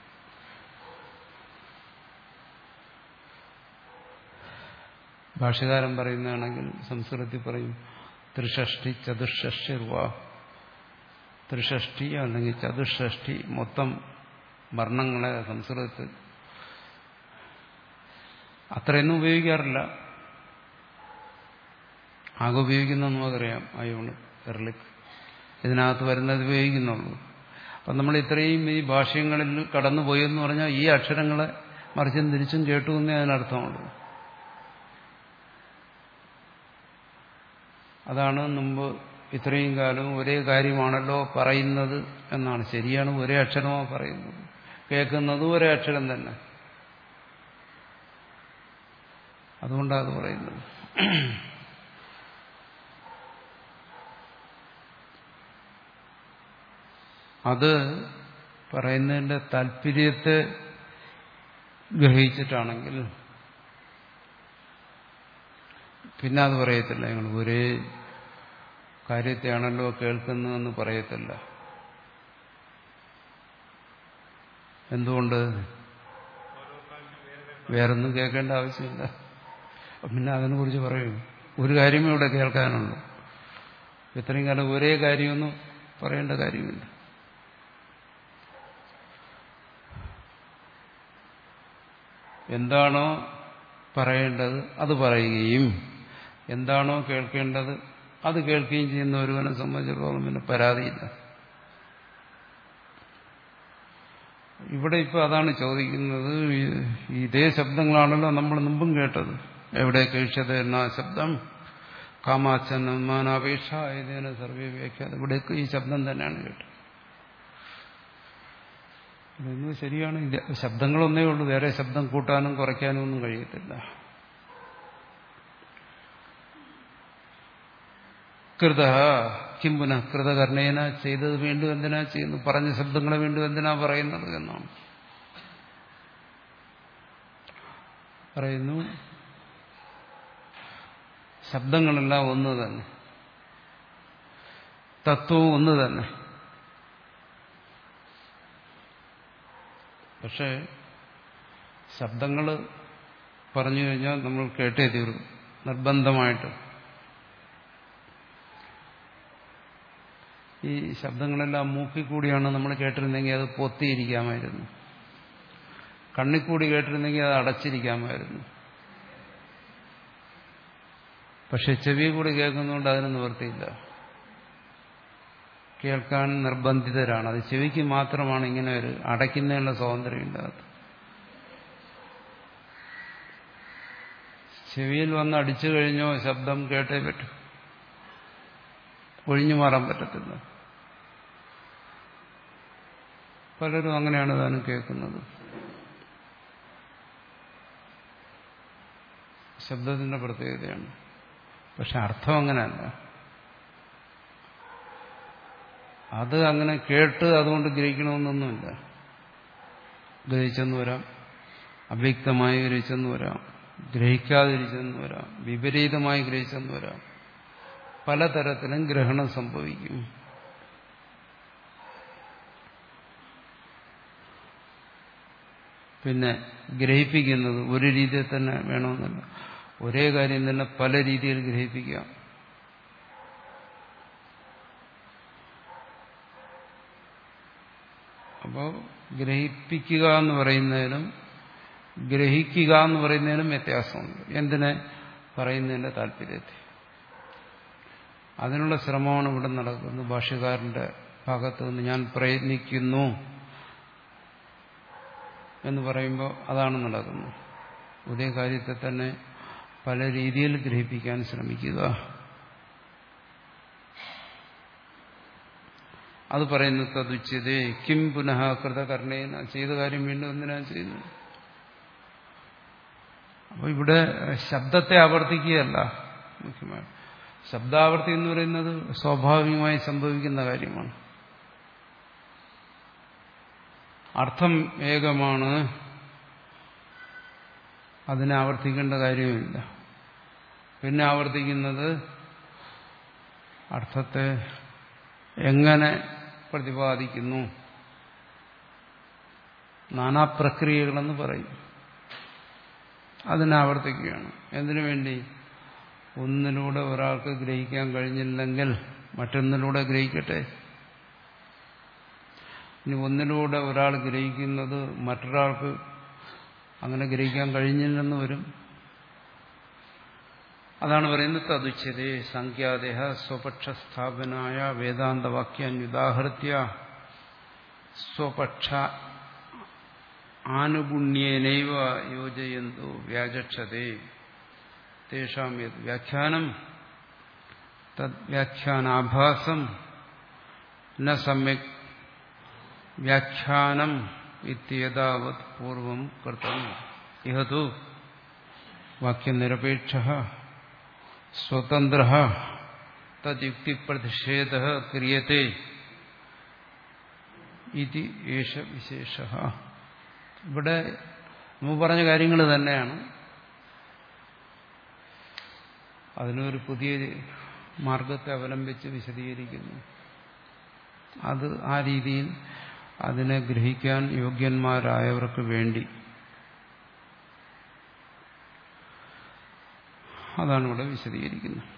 ഭാഷ്യകാരൻ പറയുന്നതാണെങ്കിൽ സംസ്കൃതത്തിൽ പറയും ത്രിഷഷ്ടി ചതുഷ്ഷഷ്ടി റുവാ. ത്രിഷഷ്ടി അല്ലെങ്കിൽ ചതുഷ്ഷഷ്ടി മൊത്തം വർണ്ണങ്ങളെ സംസ്കൃതത്തിൽ അത്രയൊന്നും ഉപയോഗിക്കാറില്ല. ആകെ ഉപയോഗിക്കുന്ന നമുക്കറിയാം അയോണ്, എർലിക്, ഇതിനകത്ത് വരുന്നത് ഉപയോഗിക്കുന്നുള്ളൂ. അപ്പം നമ്മൾ ഇത്രയും ഈ ഭാഷ്യങ്ങളിൽ കടന്നുപോയെന്ന് പറഞ്ഞാൽ ഈ അക്ഷരങ്ങളെ മറിച്ചും തിരിച്ചും കേട്ടു എന്നേ അതിനർത്ഥമുള്ളൂ. അതാണ് മുമ്പ് ഇത്രയും കാലം ഒരേ കാര്യമാണല്ലോ പറയുന്നത് എന്നാണ്. ശരിയാണ്, ഒരേ അക്ഷരമാണ് പറയുന്നത്, കേൾക്കുന്നതും ഒരേ അക്ഷരം തന്നെ. അതുകൊണ്ടാണ് അത് പറയുന്നത്. അത് പറയുന്നതിന്റെ താല്പര്യത്തെ ഗ്രഹിച്ചിട്ടാണെങ്കിൽ പിന്നെ അത് പറയത്തില്ല. ഞങ്ങൾ ഒരേ കാര്യത്തെയാണല്ലോ കേൾക്കുന്നതെന്ന് പറയത്തില്ല. എന്തുകൊണ്ട്? വേറൊന്നും കേൾക്കേണ്ട ആവശ്യമില്ല. പിന്നെ അതിനെക്കുറിച്ച് പറയും. ഒരു കാര്യമേ ഇവിടെ കേൾക്കാനുള്ളൂ. ഇത്രയും കാലം ഒരേ കാര്യമൊന്നും പറയേണ്ട കാര്യമില്ല. എന്താണോ പറയേണ്ടത് അത് പറയുകയും എന്താണോ കേൾക്കേണ്ടത് അത് കേൾക്കുകയും ചെയ്യുന്ന ഒരുവനെ സംബന്ധിച്ചിടത്തോളം പിന്നെ പരാതിയില്ല. ഇവിടെ ഇപ്പോൾ അതാണ് ചോദിക്കുന്നത്. ഇതേ ശബ്ദങ്ങളാണല്ലോ നമ്മൾ മുമ്പും കേട്ടത്. എവിടെ കേൾച്ചത് എന്നാ ശബ്ദം കാമാച്ചനമാനാപേക്ഷ ഏതേന സർവേ വ്യാഖ്യാത. ഇവിടേക്ക് ഈ ശബ്ദം തന്നെയാണ് കേട്ടത്. ഇതൊന്നും ശരിയാണ്. ശബ്ദങ്ങളൊന്നേ ഉള്ളൂ, വേറെ ശബ്ദം കൂട്ടാനും കുറയ്ക്കാനും ഒന്നും കഴിയത്തില്ല. കൃത കിം പുനഃ കൃതകർണേന, ചെയ്തത് വീണ്ടും എന്തിനാ ചെയ്യുന്നു? പറഞ്ഞ ശബ്ദങ്ങളെ വീണ്ടും എന്തിനാ പറയുന്നത് എന്നാണ് പറയുന്നു. ശബ്ദങ്ങളെല്ലാം ഒന്ന് തന്നെ, തത്വവും ഒന്ന് തന്നെ. പക്ഷേ ശബ്ദങ്ങൾ പറഞ്ഞു കഴിഞ്ഞാൽ നമ്മൾ കേട്ടേ തീരും നിർബന്ധമായിട്ട്. ഈ ശബ്ദങ്ങളെല്ലാം മൂക്കിൽ കൂടിയാണ് നമ്മൾ കേട്ടിരുന്നെങ്കിൽ അത് പൊത്തിയിരിക്കാമായിരുന്നു, കണ്ണിക്കൂടി കേട്ടിരുന്നെങ്കിൽ അത് അടച്ചിരിക്കാമായിരുന്നു. പക്ഷെ ചെവി കൂടി കേൾക്കുന്നതുകൊണ്ട് അതിന് നിവൃത്തിയില്ല, കേൾക്കാൻ നിർബന്ധിതരാണ്. അത് ചെവിക്ക് മാത്രമാണ് ഇങ്ങനെ ഒരു അടയ്ക്കുന്നതിനുള്ള സ്വാതന്ത്ര്യം ഇല്ലാത്തത്. ചെവിയിൽ വന്ന് അടിച്ചു കഴിഞ്ഞോ ശബ്ദം കേട്ടേ പറ്റും, ഒഴിഞ്ഞു മാറാൻ പറ്റത്തില്ല. പലരും അങ്ങനെയാണ് താനും കേൾക്കുന്നത്. ശബ്ദത്തിന്റെ പ്രത്യേകതയാണ്. പക്ഷെ അർത്ഥം അങ്ങനെയല്ല. അത് അങ്ങനെ കേട്ട് അതുകൊണ്ട് ഗ്രഹിക്കണമെന്നൊന്നുമില്ല. ഗ്രഹിച്ചെന്ന് വരാം, അവ്യക്തമായി ഗ്രഹിച്ചെന്ന് വരാം, ഗ്രഹിക്കാതിരിച്ചെന്ന് വരാം, വിപരീതമായി ഗ്രഹിച്ചെന്ന് വരാം. പലതരത്തിലും ഗ്രഹണം സംഭവിക്കും. പിന്നെ ഗ്രഹിപ്പിക്കുന്നത് ഒരു രീതിയിൽ തന്നെ വേണമെന്നില്ല, ഒരേ കാര്യം തന്നെ പല രീതിയിൽ ഗ്രഹിപ്പിക്കാം. അപ്പോൾ ഗ്രഹിപ്പിക്കുക എന്ന് പറയുന്നതിനും ഗ്രഹിക്കുക എന്ന് പറയുന്നതിനും വ്യത്യാസമുണ്ട്. എന്തിനെ പറയുന്നതിന്റെ താല്പര്യത്തെ, അതിനുള്ള ശ്രമമാണ് ഇവിടെ നടക്കുന്നത്. ഭാഷ്യകാരന്റെ ഭാഗത്ത് നിന്ന് ഞാൻ പ്രയത്നിക്കുന്നു എന്ന് പറയുമ്പോൾ അതാണ് നടക്കുന്നത്. ഒരേ കാര്യത്തെ തന്നെ പല രീതിയിൽ ഗ്രഹിപ്പിക്കാൻ ശ്രമിക്കുക. അത് പറയുന്നു തതുച്യതേ കിം പുനഃ കൃതകർണേന, ചെയ്ത കാര്യം വീണ്ടും എന്തിനാ ചെയ്യുന്നു. അപ്പൊ ഇവിടെ ശബ്ദത്തെ ആവർത്തിക്കുകയല്ല മുഖ്യമായി. ശബ്ദാവർത്തി എന്ന് പറയുന്നത് സ്വാഭാവികമായി സംഭവിക്കുന്ന കാര്യമാണ്. അർത്ഥം ഏകമാണ്, അതിനെ ആവർത്തിക്കേണ്ട കാര്യമില്ല. പിന്നെ ആവർത്തിക്കുന്നത് അർത്ഥത്തെ എങ്ങനെ പ്രതിപാദിക്കുന്നു, നാനാപ്രക്രിയകളെന്ന് പറയും, അതിനാവർത്തിക്കുകയാണ്. എന്തിനു വേണ്ടി? ഒന്നിലൂടെ ഒരാൾക്ക് ഗ്രഹിക്കാൻ കഴിഞ്ഞില്ലെങ്കിൽ മറ്റൊന്നിലൂടെ ഗ്രഹിക്കട്ടെ. ഇനി ഒന്നിലൂടെ ഒരാൾ ഗ്രഹിക്കുന്നത് മറ്റൊരാൾക്ക് അങ്ങനെ ഗ്രഹിക്കാൻ കഴിഞ്ഞില്ലെന്ന് വരും. അതാണ് പറയുന്നത് തതുച്യതേ സംഖ്യാദേഹ സ്വപക്ഷസ്ഥാപനായ വേദാന്തവാക്യാനുദാഹൃത്യ സ്വപക്ഷ ആനുഗുണ്യേനൈവ യോജയന്തു വ്യാചക്ഷതേ തേഷാം യത് വ്യാഖ്യാനം തദ്വ്യാഖ്യാനാഭാസം ന സമ്യക് വ്യാഖ്യാനം ഇത്യതാവത് പൂർവം കൃതം ഇഹതു വാക്യനിരപേക്ഷഃ സ്വതന്ത്രഃ തദ്യുക്തിപ്രതിഷേധഃ ക്രിയത്തെ ഇതി ഏഷ വിശേഷഃ. ഇവിടെ മുമ്പ് പറഞ്ഞ കാര്യങ്ങൾ തന്നെയാണ്, അതിനൊരു പുതിയ മാർഗത്തെ അവലംബിച്ച് വിശദീകരിക്കുന്നു. അത് ആ രീതിയിൽ അതിനെ ഗ്രഹിക്കാൻ യോഗ്യന്മാരായവർക്ക് വേണ്ടി, അതാണ് ഇവിടെ വിശദീകരിക്കുന്നത്.